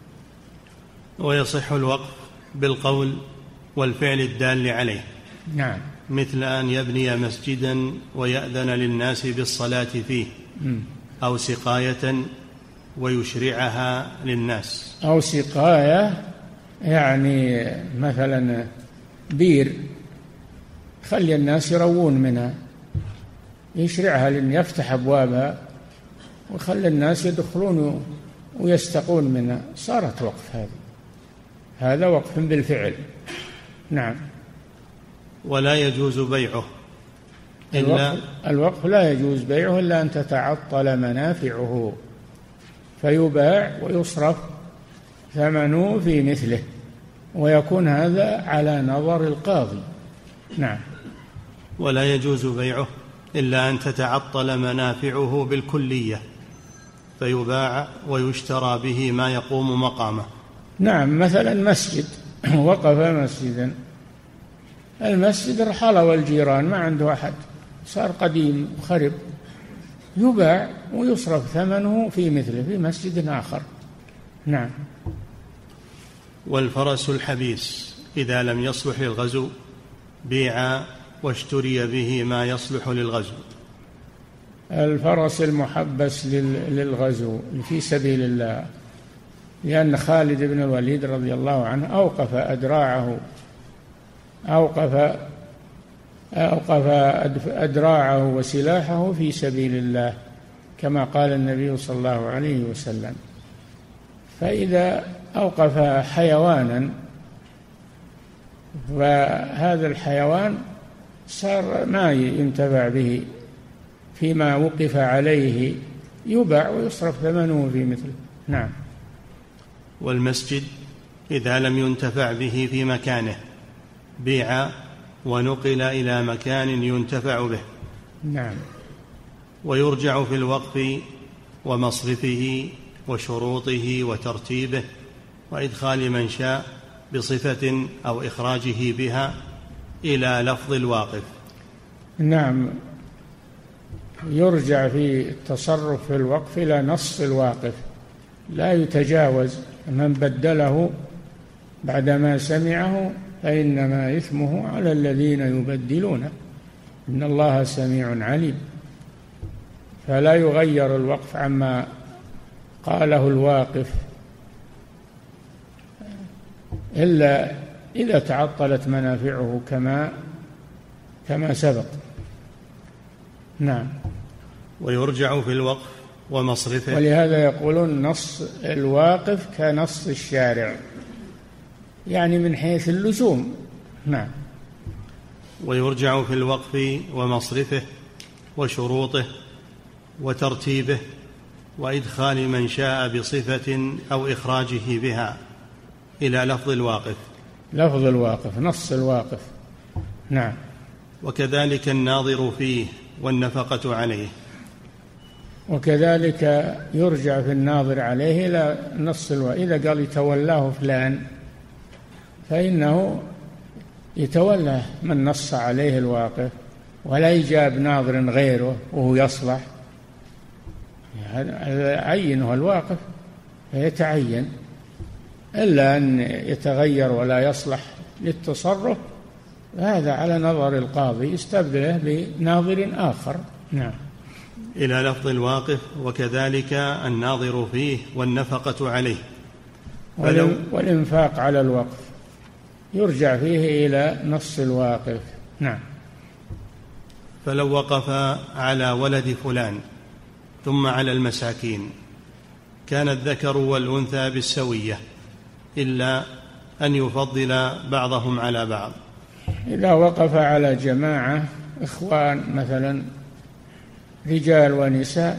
ويصح الوقف بالقول والفعل الدال عليه. نعم. مثل أن يبني مسجدا ويأذن للناس بالصلاة فيه، أو سقاية ويشرعها للناس. أو سقاية يعني مثلا بير خلي الناس يروون منها، يشرعها لأن يفتح أبوابها وخلي الناس يدخلون ويستقون منها، صارت وقف. هذه هذا وقف بالفعل. نعم. ولا يجوز بيعه إلا الوقف, الوقف لا يجوز بيعه إلا أن تتعطل منافعه فيباع ويصرف ثمنه في مثله، ويكون هذا على نظر القاضي. نعم. ولا يجوز بيعه إلا أن تتعطل منافعه بالكلية فيباع ويشترى به ما يقوم مقامه. نعم. مثلا مسجد وقف مسجدا، المسجد رحل والجيران ما عنده أحد، صار قديم وخرب، يباع ويصرف ثمنه في مثله في مسجد آخر. نعم. والفرس الحبيس إذا لم يصلح للغزو بيع واشتري به ما يصلح للغزو. الفرس المحبس للغزو في سبيل الله، لأن خالد بن الوليد رضي الله عنه أوقف أدراعه أوقف أوقف أدراعه وسلاحه في سبيل الله كما قال النبي صلى الله عليه وسلم. فإذا أوقف حيوانا وهذا الحيوان صار ما ينتفع به فيما وقف عليه، يباع ويصرف ثمنه في مثله. نعم. والمسجد إذا لم ينتفع به في مكانه بيع ونقل إلى مكان ينتفع به. نعم. ويرجع في الوقف ومصرفه وشروطه وترتيبه وإدخال من شاء بصفة أو إخراجه بها إلى لفظ الواقف. نعم. يرجع في التصرف في الوقف إلى نص الواقف، لا يتجاوز. من بدله بعدما سمعه فإنما إثمه على الذين يبدلونه، إن الله سميع عليم. فلا يغير الوقف عما قاله الواقف إلا إذا تعطلت منافعه كما كما سبق. نعم. ويرجع في الوقف ومصرفه، ولهذا يقولون نص الواقف كنص الشارع، يعني من حيث اللزوم. نعم. ويرجع في الوقف ومصرفه وشروطه وترتيبه وإدخال من شاء بصفة أو إخراجه بها إلى لفظ الواقف. لفظ الواقف نص الواقف. نعم. وكذلك الناظر فيه والنفقة عليه. وكذلك يرجع في الناظر عليه إلى نص الواقف. إذا قال يتولاه فلان فإنه يتولى من نص عليه الواقف، ولا يجاب ناظر غيره وهو يصلح، عينه الواقف فيتعين، إلا أن يتغير ولا يصلح للتصرف هذا على نظر القاضي يستبدله بناظر آخر. نعم. إلى لفظ الواقف. وكذلك الناظر فيه والنفقة عليه. والإنفاق على الوقف يرجع فيه إلى نص الواقف. نعم. فلو وقف على ولد فلان ثم على المساكين كان الذكر والأنثى بالسوية إلا أن يفضل بعضهم على بعض. إذا وقف على جماعة إخوان مثلا رجال ونساء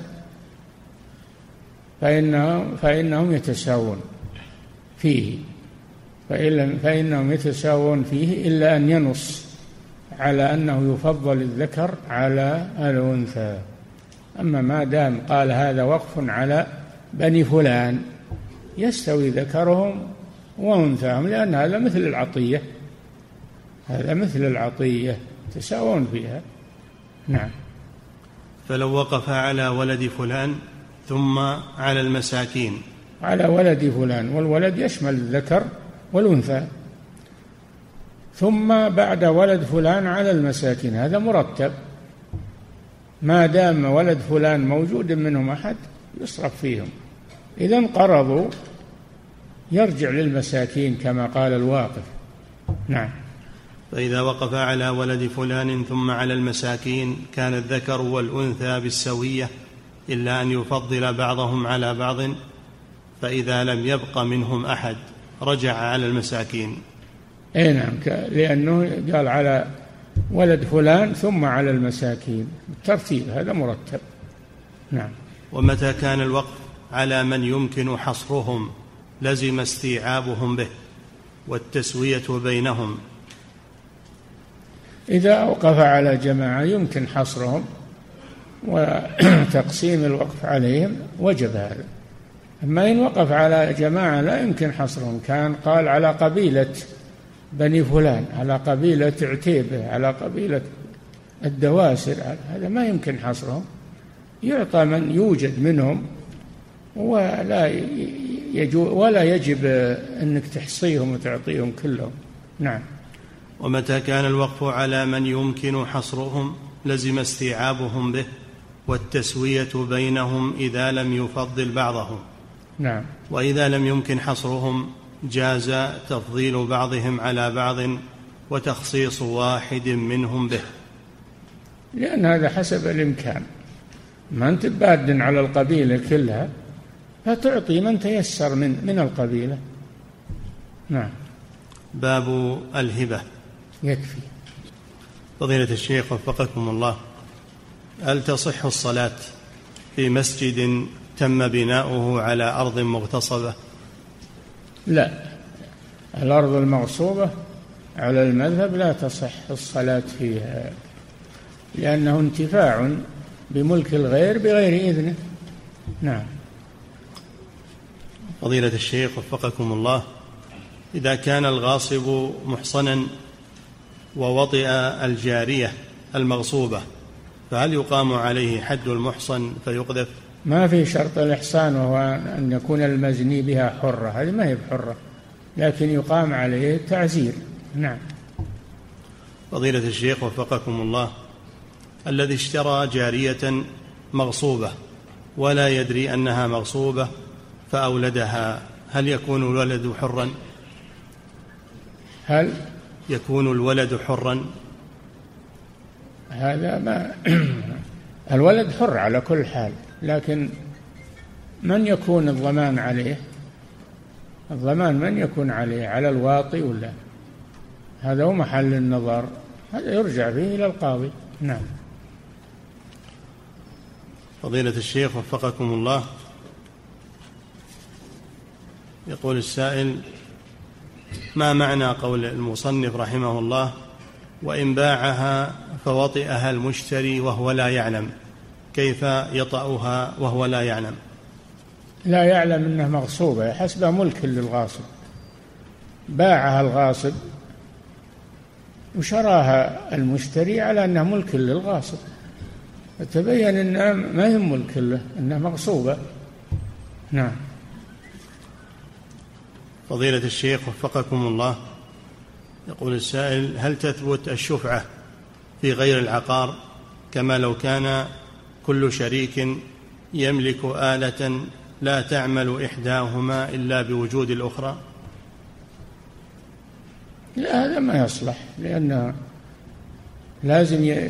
فإنهم, فإنهم يتساوون فيه، فإنهم يتساوون فيه إلا أن ينص على أنه يفضل الذكر على الأنثى. أما ما دام قال هذا وقف على بني فلان يستوي ذكرهم وأنثاهم، لأن هذا مثل العطية، هذا مثل العطية تساوون فيها. نعم. فلو وقف على ولد فلان ثم على المساكين. على ولد فلان، والولد يشمل الذكر والأنثى، ثم بعد ولد فلان على المساكين، هذا مرتب، ما دام ولد فلان موجود منهم أحد يصرف فيهم، إذا انقرضوا يرجع للمساكين كما قال الواقف. نعم. فإذا وقف على ولد فلان ثم على المساكين كان الذكر والأنثى بالسوية إلا أن يفضل بعضهم على بعض، فإذا لم يبق منهم أحد رجع على المساكين. أي نعم، لأنه قال على ولد فلان ثم على المساكين بالترتيب، هذا مرتب. نعم. ومتى كان الوقف على من يمكن حصرهم لزم استيعابهم به والتسوية بينهم. إذا أوقف على جماعة يمكن حصرهم وتقسيم الوقف عليهم وجب هذا. أما إن وقف على جماعة لا يمكن حصرهم، كان قال على قبيلة بني فلان، على قبيلة عتيبة، على قبيلة الدواسر، هذا ما يمكن حصرهم، يعطى من يوجد منهم، ولا يجو ولا يجب أنك تحصيهم وتعطيهم كلهم. نعم. ومتى كان الوقف على من يمكن حصرهم لزم استيعابهم به والتسوية بينهم إذا لم يفضل بعضهم. نعم. وإذا لم يمكن حصرهم جاز تفضيل بعضهم على بعض وتخصيص واحد منهم به، لأن هذا حسب الإمكان، ما أنت باد على القبيلة كلها فتعطي من تيسر من من القبيلة. نعم. باب الهبة. يكفي. فضيلة الشيخ وفقكم الله، هل تصح الصلاة في مسجد تم بناؤه على أرض مغتصبة؟ لا، الأرض المغصوبة على المذهب لا تصح الصلاة فيها، لأنه انتفاع بملك الغير بغير إذنه. نعم. فضيلة الشيخ وفقكم الله، إذا كان الغاصب محصنا ووطئ الجارية المغصوبة فهل يقام عليه حد المحصن فيقذف؟ ما في شرط الإحصان وهو أن يكون المزني بها حرة، هذه ما هي بحرة، لكن يقام عليه التعزير. نعم. فضيلة الشيخ وفقكم الله، الذي اشترى جارية مغصوبة ولا يدري أنها مغصوبة فأولدها، هل يكون الولد حرا؟ هل يكون الولد حرا؟ هذا ما الولد حر على كل حال، لكن من يكون الضمان عليه؟ الضمان من يكون عليه؟ على الواطي ولا؟ هذا هو محل النظر، هذا يرجع فيه إلى القاضي. نعم. فضيلة الشيخ وفقكم الله، يقول السائل: ما معنى قول المصنف رحمه الله: وإن باعها فوطئها المشتري وهو لا يعلم، كيف يطأها وهو لا يعلم؟ لا يعلم أنها مغصوبة، حسب ملك للغاصب، باعها الغاصب وشراها المشتري على أنها ملك للغاصب، فتبين أنها ما هي ملك له، أنها مغصوبة. نعم. فضيلة الشيخ وفقكم الله، يقول السائل: هل تثبت الشفعة في غير العقار كما لو كان كل شريك يملك آلة لا تعمل إحداهما إلا بوجود الأخرى؟ لا، هذا ما يصلح، لأن لازم ي...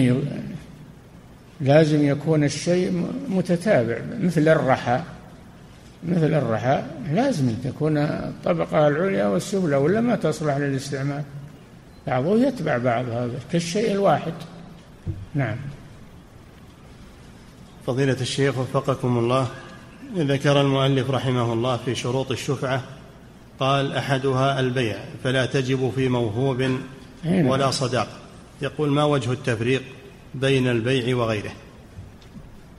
لازم يكون الشيء متتابع، مثل الرحى، مثل الرحى لازم تكون الطبقة العليا والسفلى، ولا ما تصلح للاستعمال، بعضه يتبع بعض، هذا كالشيء الواحد. نعم. فضيلة الشيخ وفقكم الله، ذكر المؤلف رحمه الله في شروط الشفعة قال: أحدها البيع فلا تجب في موهوب ولا صداق. يقول: ما وجه التفريق بين البيع وغيره؟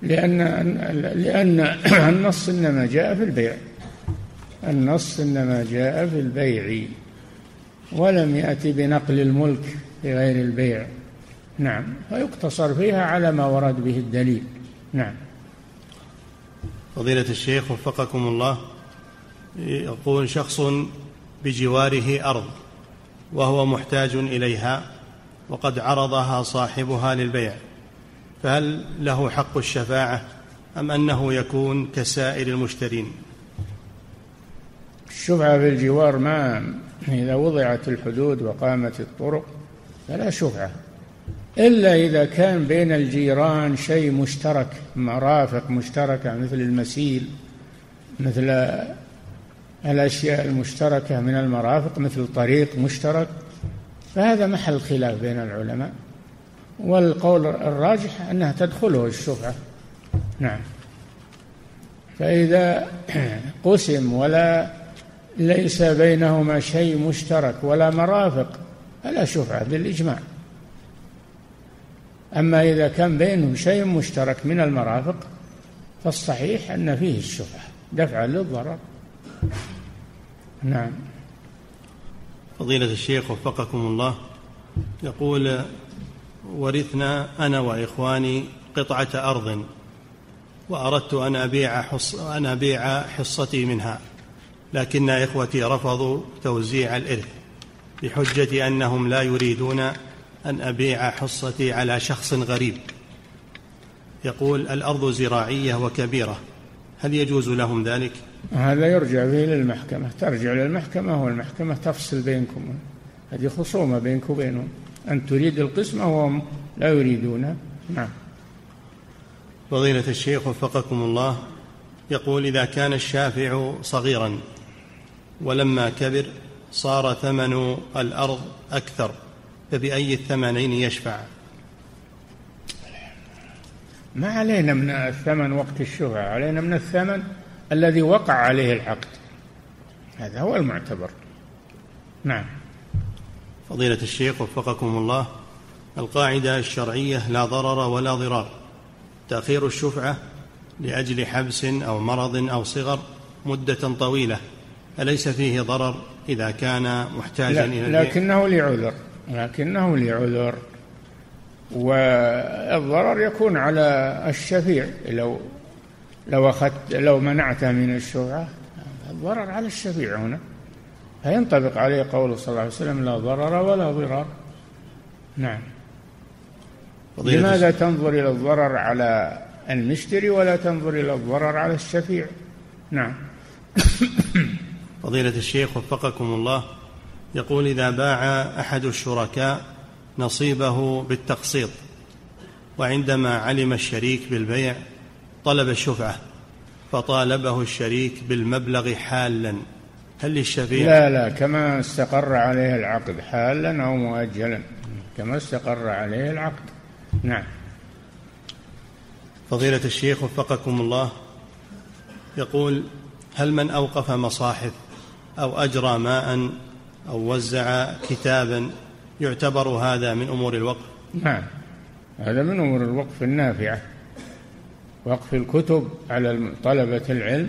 لأن لأن النص إنما جاء في البيع، النص إنما جاء في البيع ولم يأتي بنقل الملك في غير البيع. نعم، فيقتصر فيها على ما ورد به الدليل. نعم. فضيلة الشيخ وفقكم الله، يقول شخص بجواره أرض وهو محتاج إليها وقد عرضها صاحبها للبيع، فهل له حق الشفاعة أم أنه يكون كسائر المشترين؟ الشفعة في الجوار ما إذا وضعت الحدود وقامت الطرق فلا شفعة، إلا إذا كان بين الجيران شيء مشترك، مرافق مشتركة مثل المسيل، مثل الأشياء المشتركة من المرافق، مثل طريق مشترك، فهذا محل خلاف بين العلماء، والقول الراجح أنها تدخله الشفعة. نعم. فإذا قسم ولا ليس بينهما شيء مشترك ولا مرافق فلا شفعة بالإجماع. أما إذا كان بينهم شيء مشترك من المرافق فالصحيح أن فيه الشفعة دفعا للضرر. نعم. فضيلة الشيخ وفقكم الله، يقول ورثنا أنا وإخواني قطعة أرض وأردت أن أبيع, حص أن أبيع حصتي منها، لكن إخوتي رفضوا توزيع الإرث بحجة أنهم لا يريدون أن أبيع حصتي على شخص غريب. يقول الأرض زراعية وكبيرة، هل يجوز لهم ذلك؟ هذا يرجع به للمحكمة، ترجع للمحكمة والمحكمة تفصل بينكم، هذه خصومة بينك وبينهم، أن تريد القسمة وهم لا يريدون. نعم. فضيلة الشيخ وفقكم الله، يقول إذا كان الشافع صغيرا ولما كبر صار ثمن الأرض أكثر، فبأي الثمنين يشفع؟ ما علينا من الثمن وقت الشفعة، علينا من الثمن الذي وقع عليه العقد، هذا هو المعتبر. نعم. فضيلة الشيخ وفقكم الله، القاعدة الشرعية لا ضرر ولا ضرار، تأخير الشفعة لأجل حبس أو مرض أو صغر مدة طويلة أليس فيه ضرر إذا كان محتاجا إلى البيع؟ لكنه لعذر، لكنه لعذر، والضرر يكون على الشفيع. لو لو أخذت لو منعته من الشفعة الضرر على الشفيع هنا، فينطبق عليه قوله صلى الله عليه وسلم لا ضرر ولا ضرار. نعم. لماذا تنظر إلى الضرر على المشتري ولا تنظر إلى الضرر على الشفيع؟ نعم. فضيلة الشيخ وفقكم الله، يقول إذا باع أحد الشركاء نصيبه بالتقسيط وعندما علم الشريك بالبيع طلب الشفعة فطالبه الشريك بالمبلغ حالا، هل للشفيع؟ لا لا، كما استقر عليه العقد، حالا أو مؤجلا، كما استقر عليه العقد. نعم. فضيلة الشيخ وفقكم الله، يقول هل من أوقف مصاحف أو أجرى ماء أو وزع كتابا يعتبر هذا من أمور الوقف؟ نعم، هذا من أمور الوقف النافعة، وقف الكتب على طلبة العلم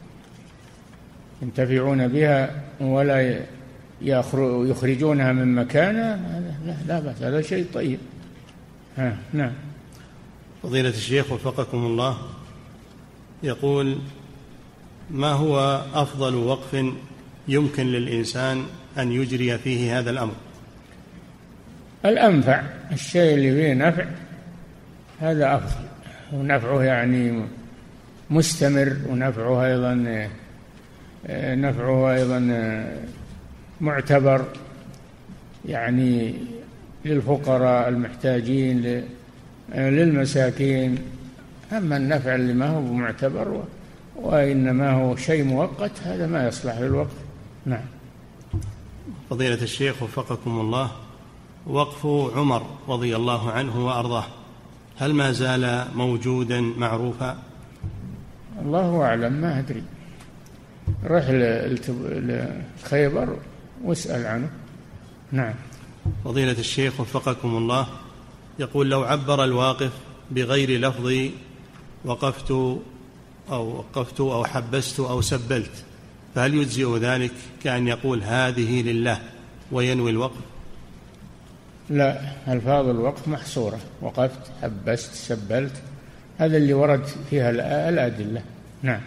ينتفعون بها ولا يخرجونها من مكانها، لا, لا بأس، هذا شيء طيب. ها. نعم. فضيلة الشيخ وفقكم الله، يقول ما هو أفضل وقف يمكن للإنسان أن يجري فيه هذا الأمر؟ الأنفع، الشيء اللي فيه نفع هذا أفضل، ونفعه يعني مستمر، ونفعه أيضا نفعه أيضا معتبر، يعني للفقراء المحتاجين للمساكين. أما النفع اللي ما هو معتبر وإنما هو شيء مؤقت هذا ما يصلح للوقف. نعم. فضيلة الشيخ وفقكم الله، وقف عمر رضي الله عنه وأرضاه هل ما زال موجودا معروفا؟ الله أعلم، ما أدري، رح لخيبر واسأل عنه. نعم. فضيلة الشيخ وفقكم الله، يقول لو عبر الواقف بغير لفظ وقفت أو وقفت أو حبست أو سبلت، فهل يجزئ ذلك كأن يقول هذه لله وينوي الوقف؟ لا، ألفاظ الوقف محصورة، وقفت، حبست، سبلت، هذا اللي ورد فيها الأدلة. نعم.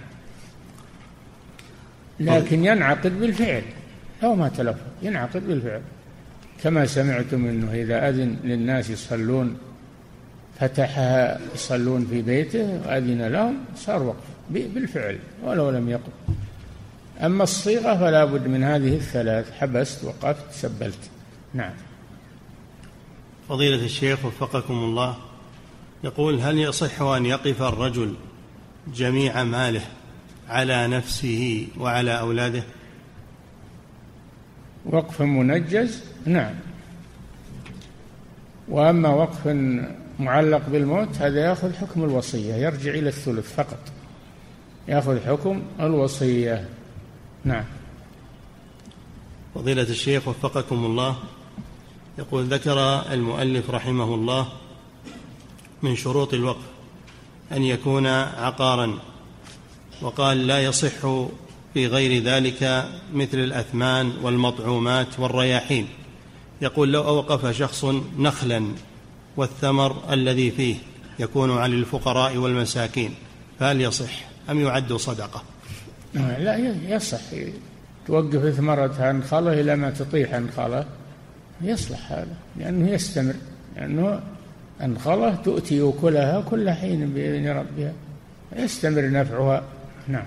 لكن ينعقد بالفعل، لو ما تلفظ ينعقد بالفعل، كما سمعتم أنه إذا أذن للناس يصلون فتحها يصلون في بيته وأذن لهم صار وقف بالفعل ولو لم يقل. أما الصيغة فلا بد من هذه الثلاث: حبست، وقفت، سبلت. نعم. فضيلة الشيخ وفقكم الله، يقول: هل يصح أن يقف الرجل جميع ماله على نفسه وعلى أولاده؟ وقف منجز نعم. وأما وقف معلق بالموت هذا يأخذ حكم الوصية، يرجع إلى الثلث فقط، يأخذ حكم الوصية. نعم. فضيلة الشيخ وفقكم الله، يقول: ذكر المؤلف رحمه الله من شروط الوقف أن يكون عقارا، وقال: لا يصح في غير ذلك مثل الأثمان والمطعومات والرياحين. يقول: لو أوقف شخص نخلا والثمر الذي فيه يكون على الفقراء والمساكين فهل يصح أم يعد صدقة؟ لا يصح، توقف ثمرة نخلة إلى ما تطيح نخلة، يصلح هذا، لأنه يستمر، لأنه النخلة تؤتي أكلها كل حين بإذن ربها، يستمر نفعها. نعم.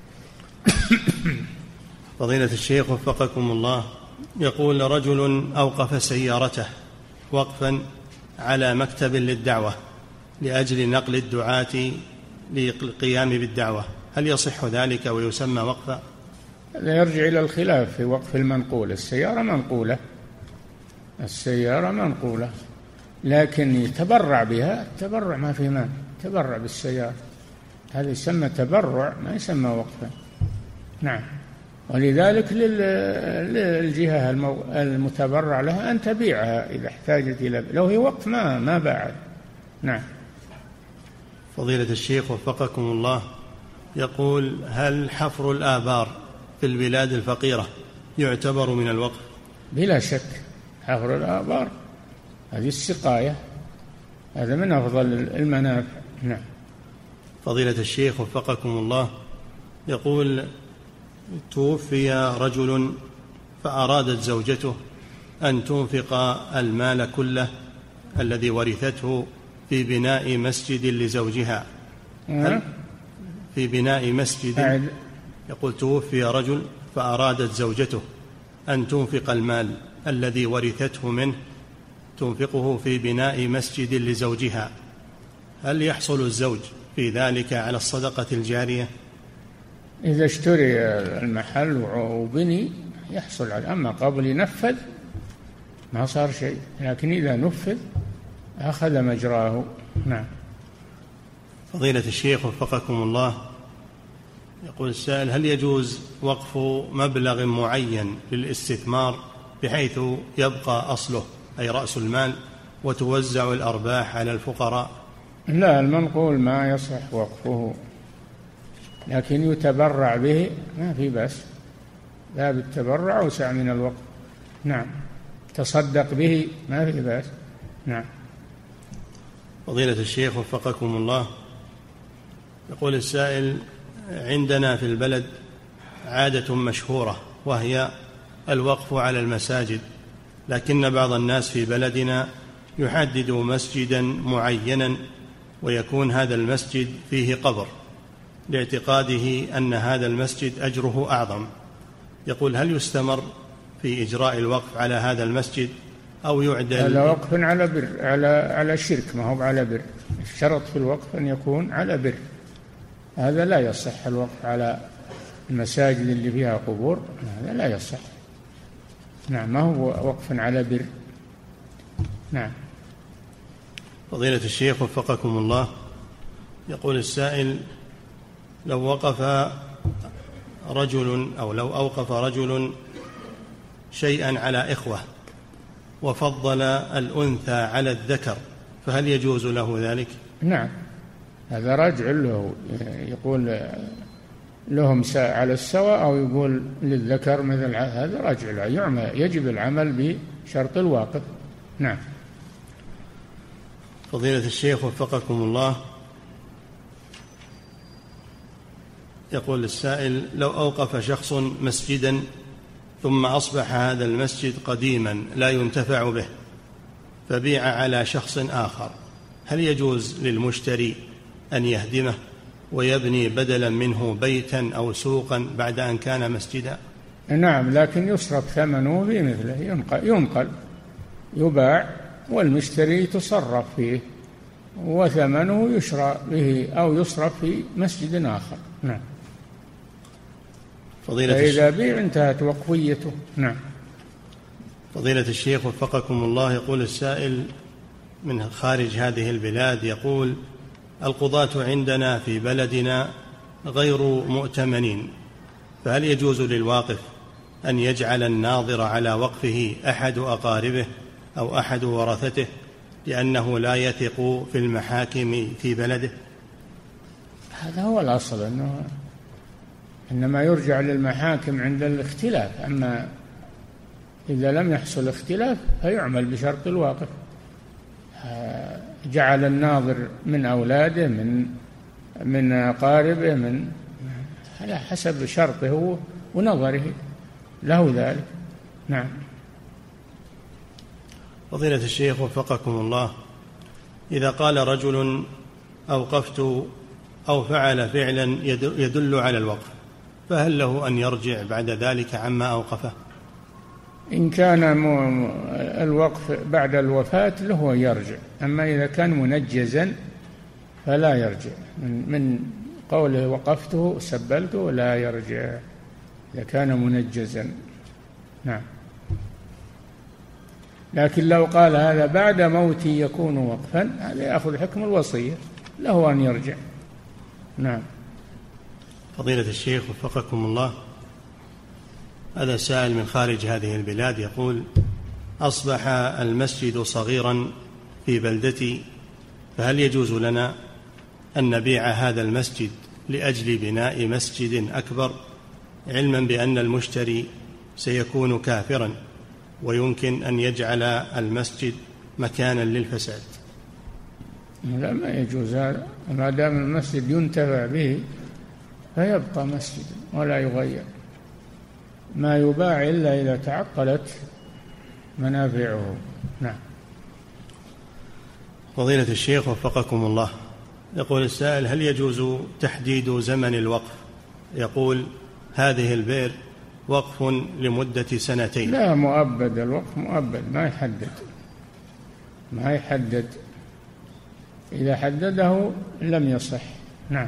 فضيلة الشيخ وفقكم الله، يقول: رجل أوقف سيارته وقفا على مكتب للدعوة لأجل نقل الدعاة للقيام بالدعوة، هل يصح ذلك ويسمى وقفا؟ هذا يرجع إلى الخلاف في وقف المنقول. السيارة منقولة، السيارة منقولة، لكن يتبرع بها، التبرع ما في مانع، تبرع بالسيارة، هذا يسمى تبرع ما يسمى وقفا. نعم. ولذلك للجهة المتبرع لها أن تبيعها إذا احتاجت إلى، لو هي وقف ما ما باعت. نعم. فضيلة الشيخ وفقكم الله، يقول: هل حفر الآبار في البلاد الفقيرة يعتبر من الوقف؟ بلا شك، حفر الآبار هذه السقاية، هذا من أفضل المنافع. نعم. فضيلة الشيخ وفقكم الله، يقول: توفي رجل فأرادت زوجته أن تنفق المال كله الذي ورثته في بناء مسجد لزوجها. في بناء مسجد. يقول: توفي رجل فأرادت زوجته أن تنفق المال الذي ورثته منه تنفقه في بناء مسجد لزوجها، هل يحصل الزوج في ذلك على الصدقة الجارية؟ إذا اشتري المحل وبني يحصل على، أما قبل ينفذ ما صار شيء، لكن إذا نفذ أخذ مجراه. نعم. فضيلة الشيخ وفقكم الله، يقول السائل: هل يجوز وقف مبلغ معين للاستثمار بحيث يبقى أصله أي رأس المال وتوزع الأرباح على الفقراء؟ لا، المنقول ما يصح وقفه، لكن يتبرع به ما في بأس، باب التبرع أوسع من الوقف. نعم. تصدق به ما في بأس. نعم. فضيلة الشيخ وفقكم الله، يقول السائل: عندنا في البلد عادة مشهورة وهي الوقف على المساجد، لكن بعض الناس في بلدنا يحدد مسجدا معينا ويكون هذا المسجد فيه قبر لاعتقاده أن هذا المسجد أجره أعظم. يقول: هل يستمر في إجراء الوقف على هذا المسجد أو يعدل؟ هذا وقف على بر، على على شرك، ما هو على بر. الشرط في الوقف أن يكون على بر، هذا لا يصح الوقف على المساجد اللي فيها قبور، هذا لا يصح. نعم، ما هو وقف على بر. نعم. فضيلة الشيخ وفقكم الله، يقول السائل: لو وقف رجل أو لو أوقف رجل شيئا على إخوة وفضل الأنثى على الذكر فهل يجوز له ذلك؟ نعم، هذا راجع له، يقول لهم على السواء أو يقول للذكر مثل هذا، راجع له، يجب العمل بشرط الواقف. نعم. فضيلة الشيخ وفقكم الله، يقول السائل: لو أوقف شخص مسجدا ثم أصبح هذا المسجد قديما لا ينتفع به فبيع على شخص آخر، هل يجوز للمشتري أن يهدمه ويبني بدلا منه بيتا أو سوقا بعد أن كان مسجدا؟ نعم، لكن يصرف ثمنه بمثله، ينقل, ينقل يباع والمشتري تصرف فيه وثمنه يشرى به أو يصرف في مسجد آخر. نعم. فإذا بيع انتهت وقفيته. نعم. فضيلة الشيخ وفقكم الله، يقول السائل من خارج هذه البلاد، يقول: القضاة عندنا في بلدنا غير مؤتمنين، فهل يجوز للواقف أن يجعل الناظر على وقفه أحد أقاربه أو أحد ورثته لأنه لا يثق في المحاكم في بلده؟ هذا هو الأصل، أنه إنما يرجع للمحاكم عند الاختلاف، أما إذا لم يحصل اختلاف فيعمل بشرط الواقف. جعل الناظر من أولاده من من أقاربه من على حسب شرطه ونظره له ذلك. نعم. فضيلة الشيخ وفقكم الله، إذا قال رجل: أوقفت أو فعل فعلا يدل على الوقف، فهل له أن يرجع بعد ذلك عما أوقفه؟ إن كان الوقف بعد الوفاة له يرجع، أما إذا كان منجزا فلا يرجع. من قوله وقفته سبلته لا يرجع إذا كان منجزا. نعم. لكن لو قال هذا بعد موتي يكون وقفا، هذا يأخذ حكم الوصية، له أن يرجع. نعم. فضيلة الشيخ وفقكم الله، هذا سائل من خارج هذه البلاد يقول: أصبح المسجد صغيرا في بلدتي، فهل يجوز لنا أن نبيع هذا المسجد لأجل بناء مسجد أكبر، علما بأن المشتري سيكون كافرا ويمكن أن يجعل المسجد مكانا للفساد؟ لا، ما يجوز هذا، ما دام المسجد ينتفع به فيبقى مسجدا ولا يغير، ما يباع إلا إذا تعقلت منافعه. نعم. فضيلة الشيخ وفقكم الله، يقول السائل: هل يجوز تحديد زمن الوقف؟ يقول: هذه البئر وقف لمدة سنتين. لا، مؤبد، الوقف مؤبد، ما يحدد ما يحدد إذا حدده لم يصح. نعم.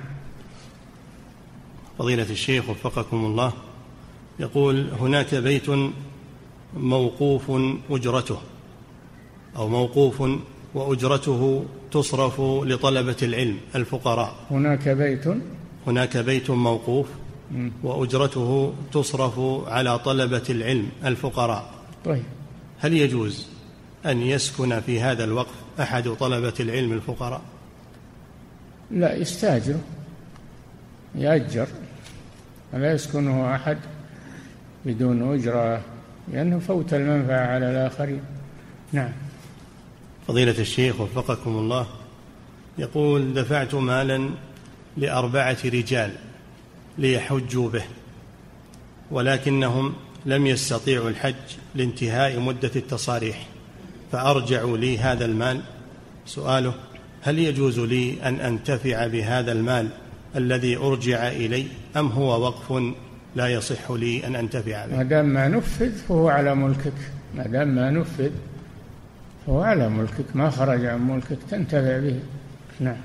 فضيلة الشيخ وفقكم الله، يقول: هناك بيت موقوف أجرته أو موقوف وأجرته تصرف لطلبة العلم الفقراء. هناك بيت هناك بيت موقوف وأجرته تصرف على طلبة العلم الفقراء. طيب، هل يجوز أن يسكن في هذا الوقف أحد طلبة العلم الفقراء؟ لا، يستأجر، يأجر، ولا يسكنه أحد بدون أجرة، لأنه فوت المنفعة على الآخرين. نعم. فضيلة الشيخ وفقكم الله، يقول: دفعت مالا لأربعة رجال ليحجوا به، ولكنهم لم يستطيعوا الحج لانتهاء مدة التصاريح، فأرجعوا لي هذا المال. سؤاله: هل يجوز لي أن أنتفع بهذا المال الذي أرجع إلي، أم هو وقف لا يصح لي أن أنتفع به؟ ما دام ما نفذ فهو على ملكك، ما دام ما نفذ فهو على ملكك، ما خرج عن ملكك، تنتفع به. نعم.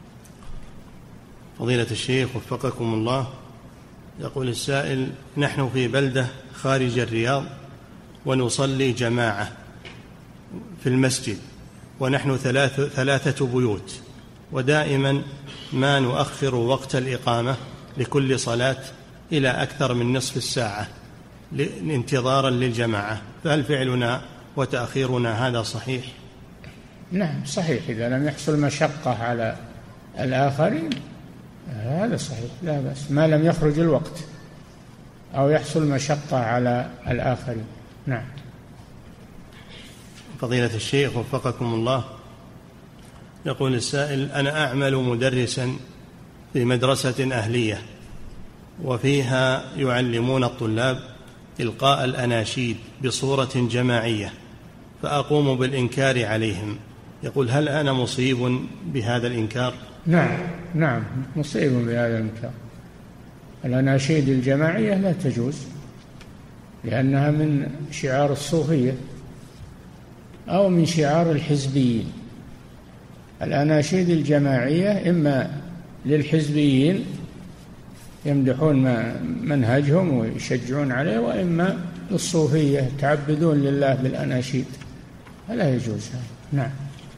فضيلة الشيخ وفقكم الله، يقول السائل: نحن في بلدة خارج الرياض ونصلي جماعة في المسجد، ونحن ثلاث ثلاثة بيوت، ودائما ما نؤخر وقت الإقامة لكل صلاة إلى أكثر من نصف الساعة انتظارا للجماعة، فهل فعلنا وتأخيرنا هذا صحيح؟ نعم، صحيح، إذا لم يحصل مشقة على الآخرين هذا صحيح لا بأس، ما لم يخرج الوقت أو يحصل مشقة على الآخرين. نعم. فضيلة الشيخ وفقكم الله، يقول السائل: أنا أعمل مدرسا في مدرسة أهلية، وفيها يعلمون الطلاب إلقاء الأناشيد بصورة جماعية، فأقوم بالإنكار عليهم. يقول: هل أنا مصيب بهذا الإنكار؟ نعم نعم مصيب بهذا الإنكار. الأناشيد الجماعية لا تجوز، لأنها من شعار الصوفية أو من شعار الحزبيين. الأناشيد الجماعية إما للحزبيين يمدحون منهجهم ويشجعون عليه، وإما للصوفية تعبدون لله بالأناشيد، فلا يجوز هذا. نعم.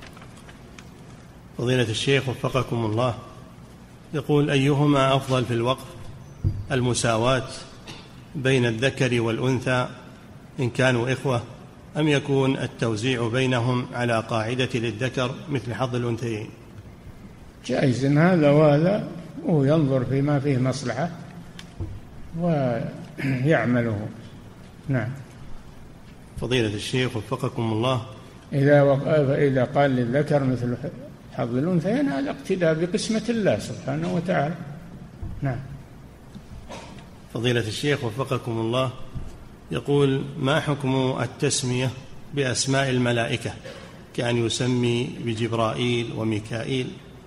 فضيلة الشيخ وفقكم الله، يقول: أيهما أفضل في الوقف؟ المساواة بين الذكر والأنثى إن كانوا إخوة، أم يكون التوزيع بينهم على قاعدة للذكر مثل حظ الأنثيين؟ جائز هذا وهذا، وينظر فيما فيه مصلحة ويعمله. نعم. فضيلة الشيخ وفقكم الله، إذا إذا قال للذكر مثل حظ الأنثيين هذا اقتداء بقسمة الله سبحانه وتعالى. نعم. فضيلة الشيخ وفقكم الله، يقول: ما حكم التسمية بأسماء الملائكة كأن يسمي بجبرائيل وميكائيل؟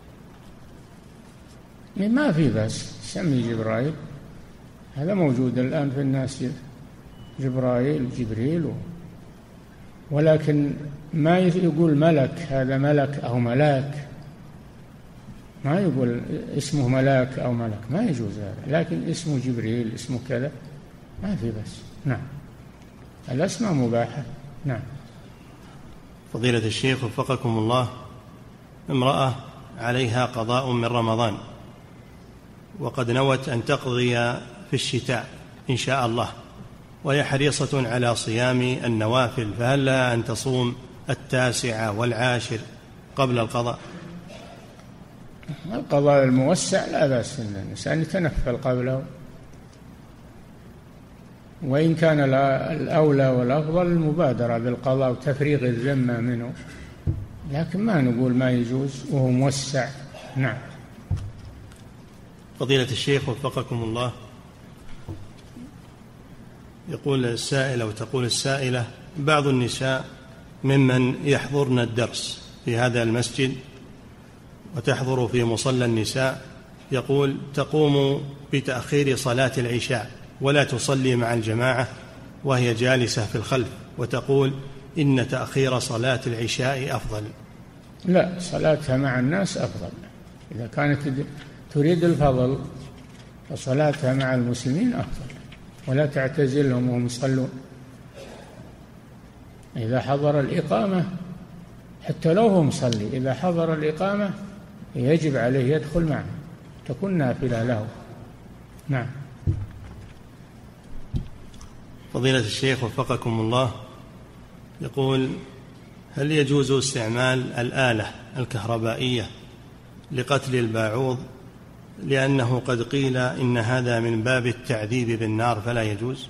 ما في بس سمي جبرائيل، هذا موجود الآن في الناس، جبرائيل جبريل، ولكن ما يقول ملك هذا ملك أو ملاك، ما يقول اسمه ملاك أو ملك، ما يجوز هذا. لكن اسمه جبريل، اسمه كذا، ما في بس. نعم. الأسماء مباحة. نعم. فضيلة الشيخ وفقكم الله، امرأة عليها قضاء من رمضان وقد نوت أن تقضي في الشتاء إن شاء الله، وهي حريصة على صيام النوافل، فهل لها أن تصوم التاسع والعاشر قبل القضاء؟ القضاء الموسع لا بأس أن الإنسان يتنفل قبله، وإن كان الأولى والأفضل المبادرة بالقضاء وتفريغ الذمة منه، لكن ما نقول ما يجوز وهو موسع. نعم. فضيلة الشيخ وفقكم الله، يقول السائل أو تقول السائلة: بعض النساء ممن يحضرن الدرس في هذا المسجد وتحضر في مصلى النساء، يقول: تقوم بتأخير صلاة العشاء ولا تصلي مع الجماعة وهي جالسة في الخلف، وتقول إن تأخير صلاة العشاء أفضل. لا، صلاتها مع الناس أفضل. إذا كانت تريد الفضل فصلاتها مع المسلمين أفضل، ولا تعتزلهم وهم يصلون. إذا حضر الإقامة حتى لو هو مصلي، إذا حضر الإقامة يجب عليه يدخل معه، تكون نافلة له. نعم. فضيلة الشيخ وفقكم الله، يقول: هل يجوز استعمال الآلة الكهربائية لقتل الباعوض، لأنه قد قيل إن هذا من باب التعذيب بالنار فلا يجوز؟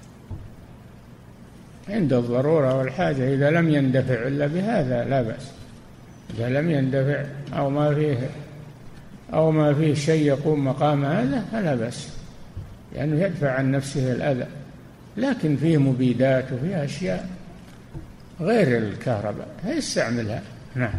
عند الضرورة والحاجة، إذا لم يندفع إلا بهذا لا بأس. إذا لم يندفع أو ما فيه أو ما فيه شيء يقوم مقام هذا فلا بأس، لأنه يدفع عن نفسه الأذى. لكن فيه مبيدات وفيه أشياء غير الكهرباء يستعملها. نعم.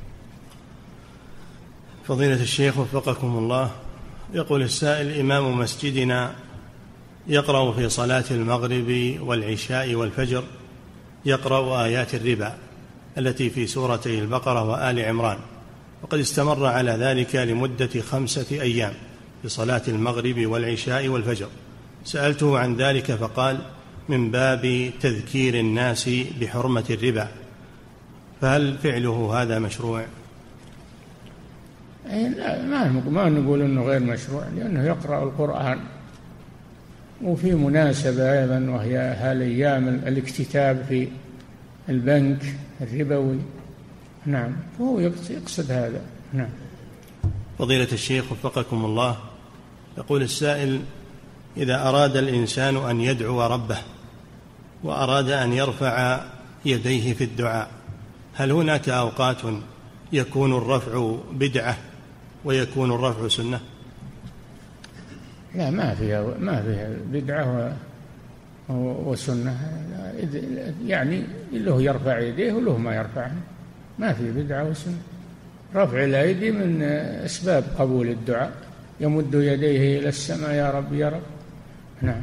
فضيلة الشيخ وفقكم الله، يقول السائل: إمام مسجدنا يقرأ في صلاة المغرب والعشاء والفجر يقرأ آيات الربا التي في سورتي البقرة وآل عمران، وقد استمر على ذلك لمدة خمسة أيام في صلاة المغرب والعشاء والفجر. سألته عن ذلك فقال: من باب تذكير الناس بحرمة الربا، فهل فعله هذا مشروع؟ لا، ما نقول أنه غير مشروع، لأنه يقرأ القرآن، وفي مناسبة أيضا وهي هالأيام الاكتتاب في البنك الربوي. نعم، هو يقصد هذا. نعم. فضيلة الشيخ وفقكم الله، يقول السائل: إذا أراد الإنسان أن يدعو ربه وأراد أن يرفع يديه في الدعاء، هل هناك أوقات يكون الرفع بدعة ويكون الرفع سنة؟ لا، ما فيها ما فيها بدعة وسنة، يعني له يرفع يديه وله ما يرفعها، ما في بدعة وسنة. رفع الأيدي من أسباب قبول الدعاء، يمد يديه إلى السماء: يا رب يا رب. نعم.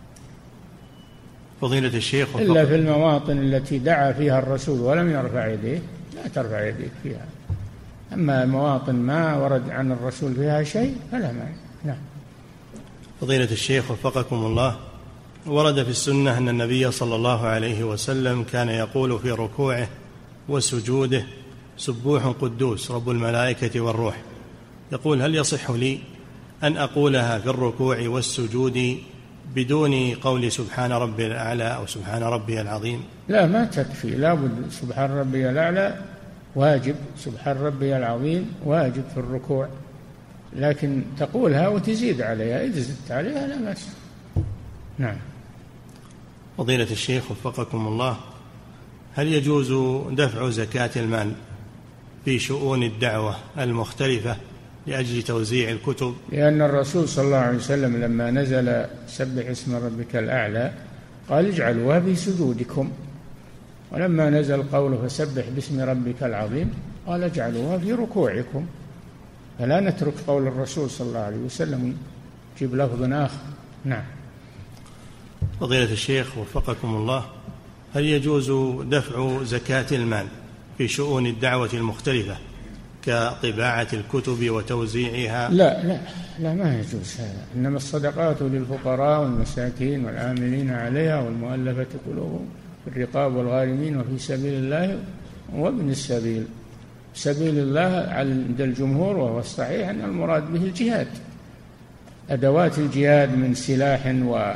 فضيلة الشيخ إلا في المواطن التي دعا فيها الرسول ولم يرفع يديه لا ترفع يديك فيها، أما مواطن ما ورد عن الرسول فيها شيء فلا مانع. نعم. فضيلة الشيخ وفقكم الله، ورد في السنة أن النبي صلى الله عليه وسلم كان يقول في ركوعه وسجوده: سبوح قدوس رب الملائكة والروح. يقول: هل يصح لي أن أقولها في الركوع والسجود بدون قول سبحان ربي الأعلى أو سبحان ربي العظيم؟ لا، ما تكفي، لا بد. سبحان ربي الأعلى واجب، سبحان ربي العظيم واجب في الركوع، لكن تقولها وتزيد عليها، إذا زدت عليها لا بأس. نعم. فضيلة الشيخ وفقكم الله، هل يجوز دفع زكاة المال في شؤون الدعوة المختلفة لأجل توزيع الكتب؟ لأن الرسول صلى الله عليه وسلم لما نزل سبح اسم ربك الأعلى قال: اجعلوها في سجودكم، ولما نزل قوله فسبح باسم ربك العظيم قال: اجعلوها في ركوعكم. فلا نترك قول الرسول صلى الله عليه وسلم جيب لفظ آخر. نعم. فضيلة الشيخ وفقكم الله، هل يجوز دفع زكاة المال في شؤون الدعوة المختلفة كطباعة الكتب وتوزيعها؟ لا لا لا، ما يجوز هذا، إنما الصدقات للفقراء والمساكين والعاملين عليها والمؤلفة قلوبهم في الرقاب والغارمين وفي سبيل الله وابن السبيل. سبيل الله عند الجمهور وهو الصحيح أن المراد به الجهاد، أدوات الجهاد من سلاح و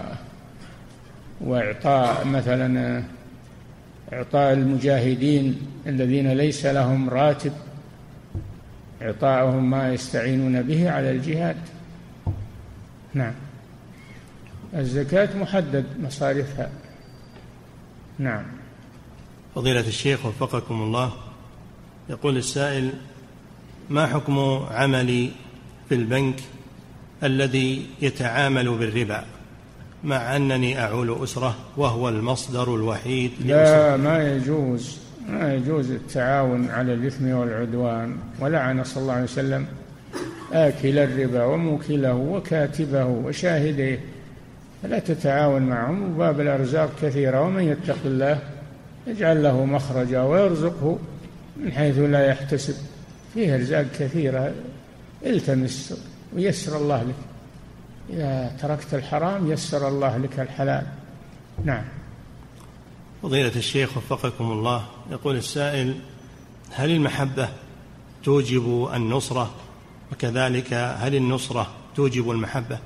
وإعطاء مثلا إعطاء المجاهدين الذين ليس لهم راتب، إعطاءهم ما يستعينون به على الجهاد. نعم. الزكاة محدد مصاريفها. نعم. فضيلة الشيخ وفقكم الله، يقول السائل: ما حكم عملي في البنك الذي يتعامل بالربا مع أنني أعول أسرة وهو المصدر الوحيد لأسرة؟ لا، ما يجوز، ما يجوز التعاون على الإثم والعدوان، ولعن صلى الله عليه وسلم آكل الربا وموكله وكاتبه وشاهديه، فلا تتعاون معهم. وباب الأرزاق كثيرة، ومن يتق الله يجعل له مخرجا ويرزقه من حيث لا يحتسب. فيه أرزاق كثيرة، التمس ويسر الله لك. إذا تركت الحرام يسر الله لك الحلال. نعم. فضيلة الشيخ وفقكم الله، يقول السائل: هل المحبة توجب النصرة، وكذلك هل النصرة توجب المحبة؟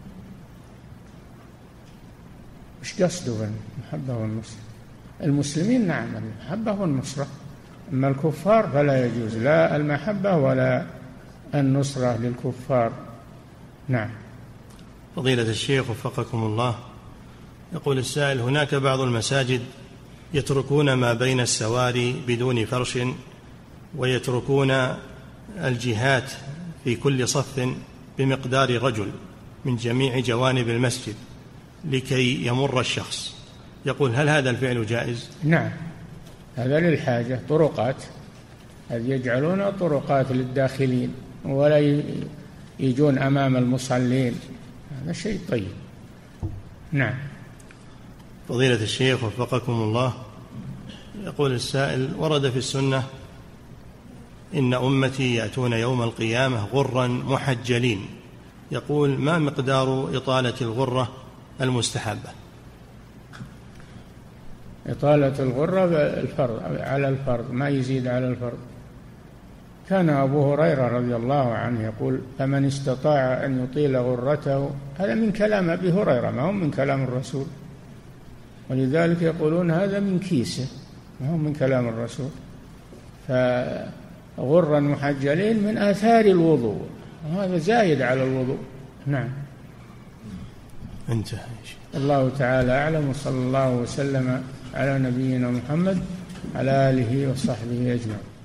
مش قصده المحبة والنصرة؟ المسلمين نعم المحبة والنصرة، أما الكفار فلا يجوز لا المحبة ولا النصرة للكفار. نعم. فضيلة الشيخ وفقكم الله، يقول السائل: هناك بعض المساجد يتركون ما بين السواري بدون فرش، ويتركون الجهات في كل صف بمقدار رجل من جميع جوانب المسجد لكي يمر الشخص. يقول: هل هذا الفعل جائز؟ نعم، هذا للحاجة، طرقات، هذه يجعلون طرقات للداخلين ولا يجون أمام المصلين، هذا شيء طيب. نعم. فضيلة الشيخ وفقكم الله، يقول السائل: ورد في السنة إن أمتي يأتون يوم القيامة غرا محجلين. يقول: ما مقدار إطالة الغرة المستحبة؟ إطالة الغرة الفرض على الفرض، ما يزيد على الفرض. كان أبو هريرة رضي الله عنه يقول: فمن استطاع أن يطيل غرته. هذا من كلام أبي هريرة، ما هو من كلام الرسول، ولذلك يقولون هذا من كيسه، ما هو من كلام الرسول. فغرا محجلين من آثار الوضوء، وهذا زايد على الوضوء. نعم. انتهى. الله تعالى أعلم، وصلى الله وسلم على نبينا محمد على آله وصحبه أجمعين.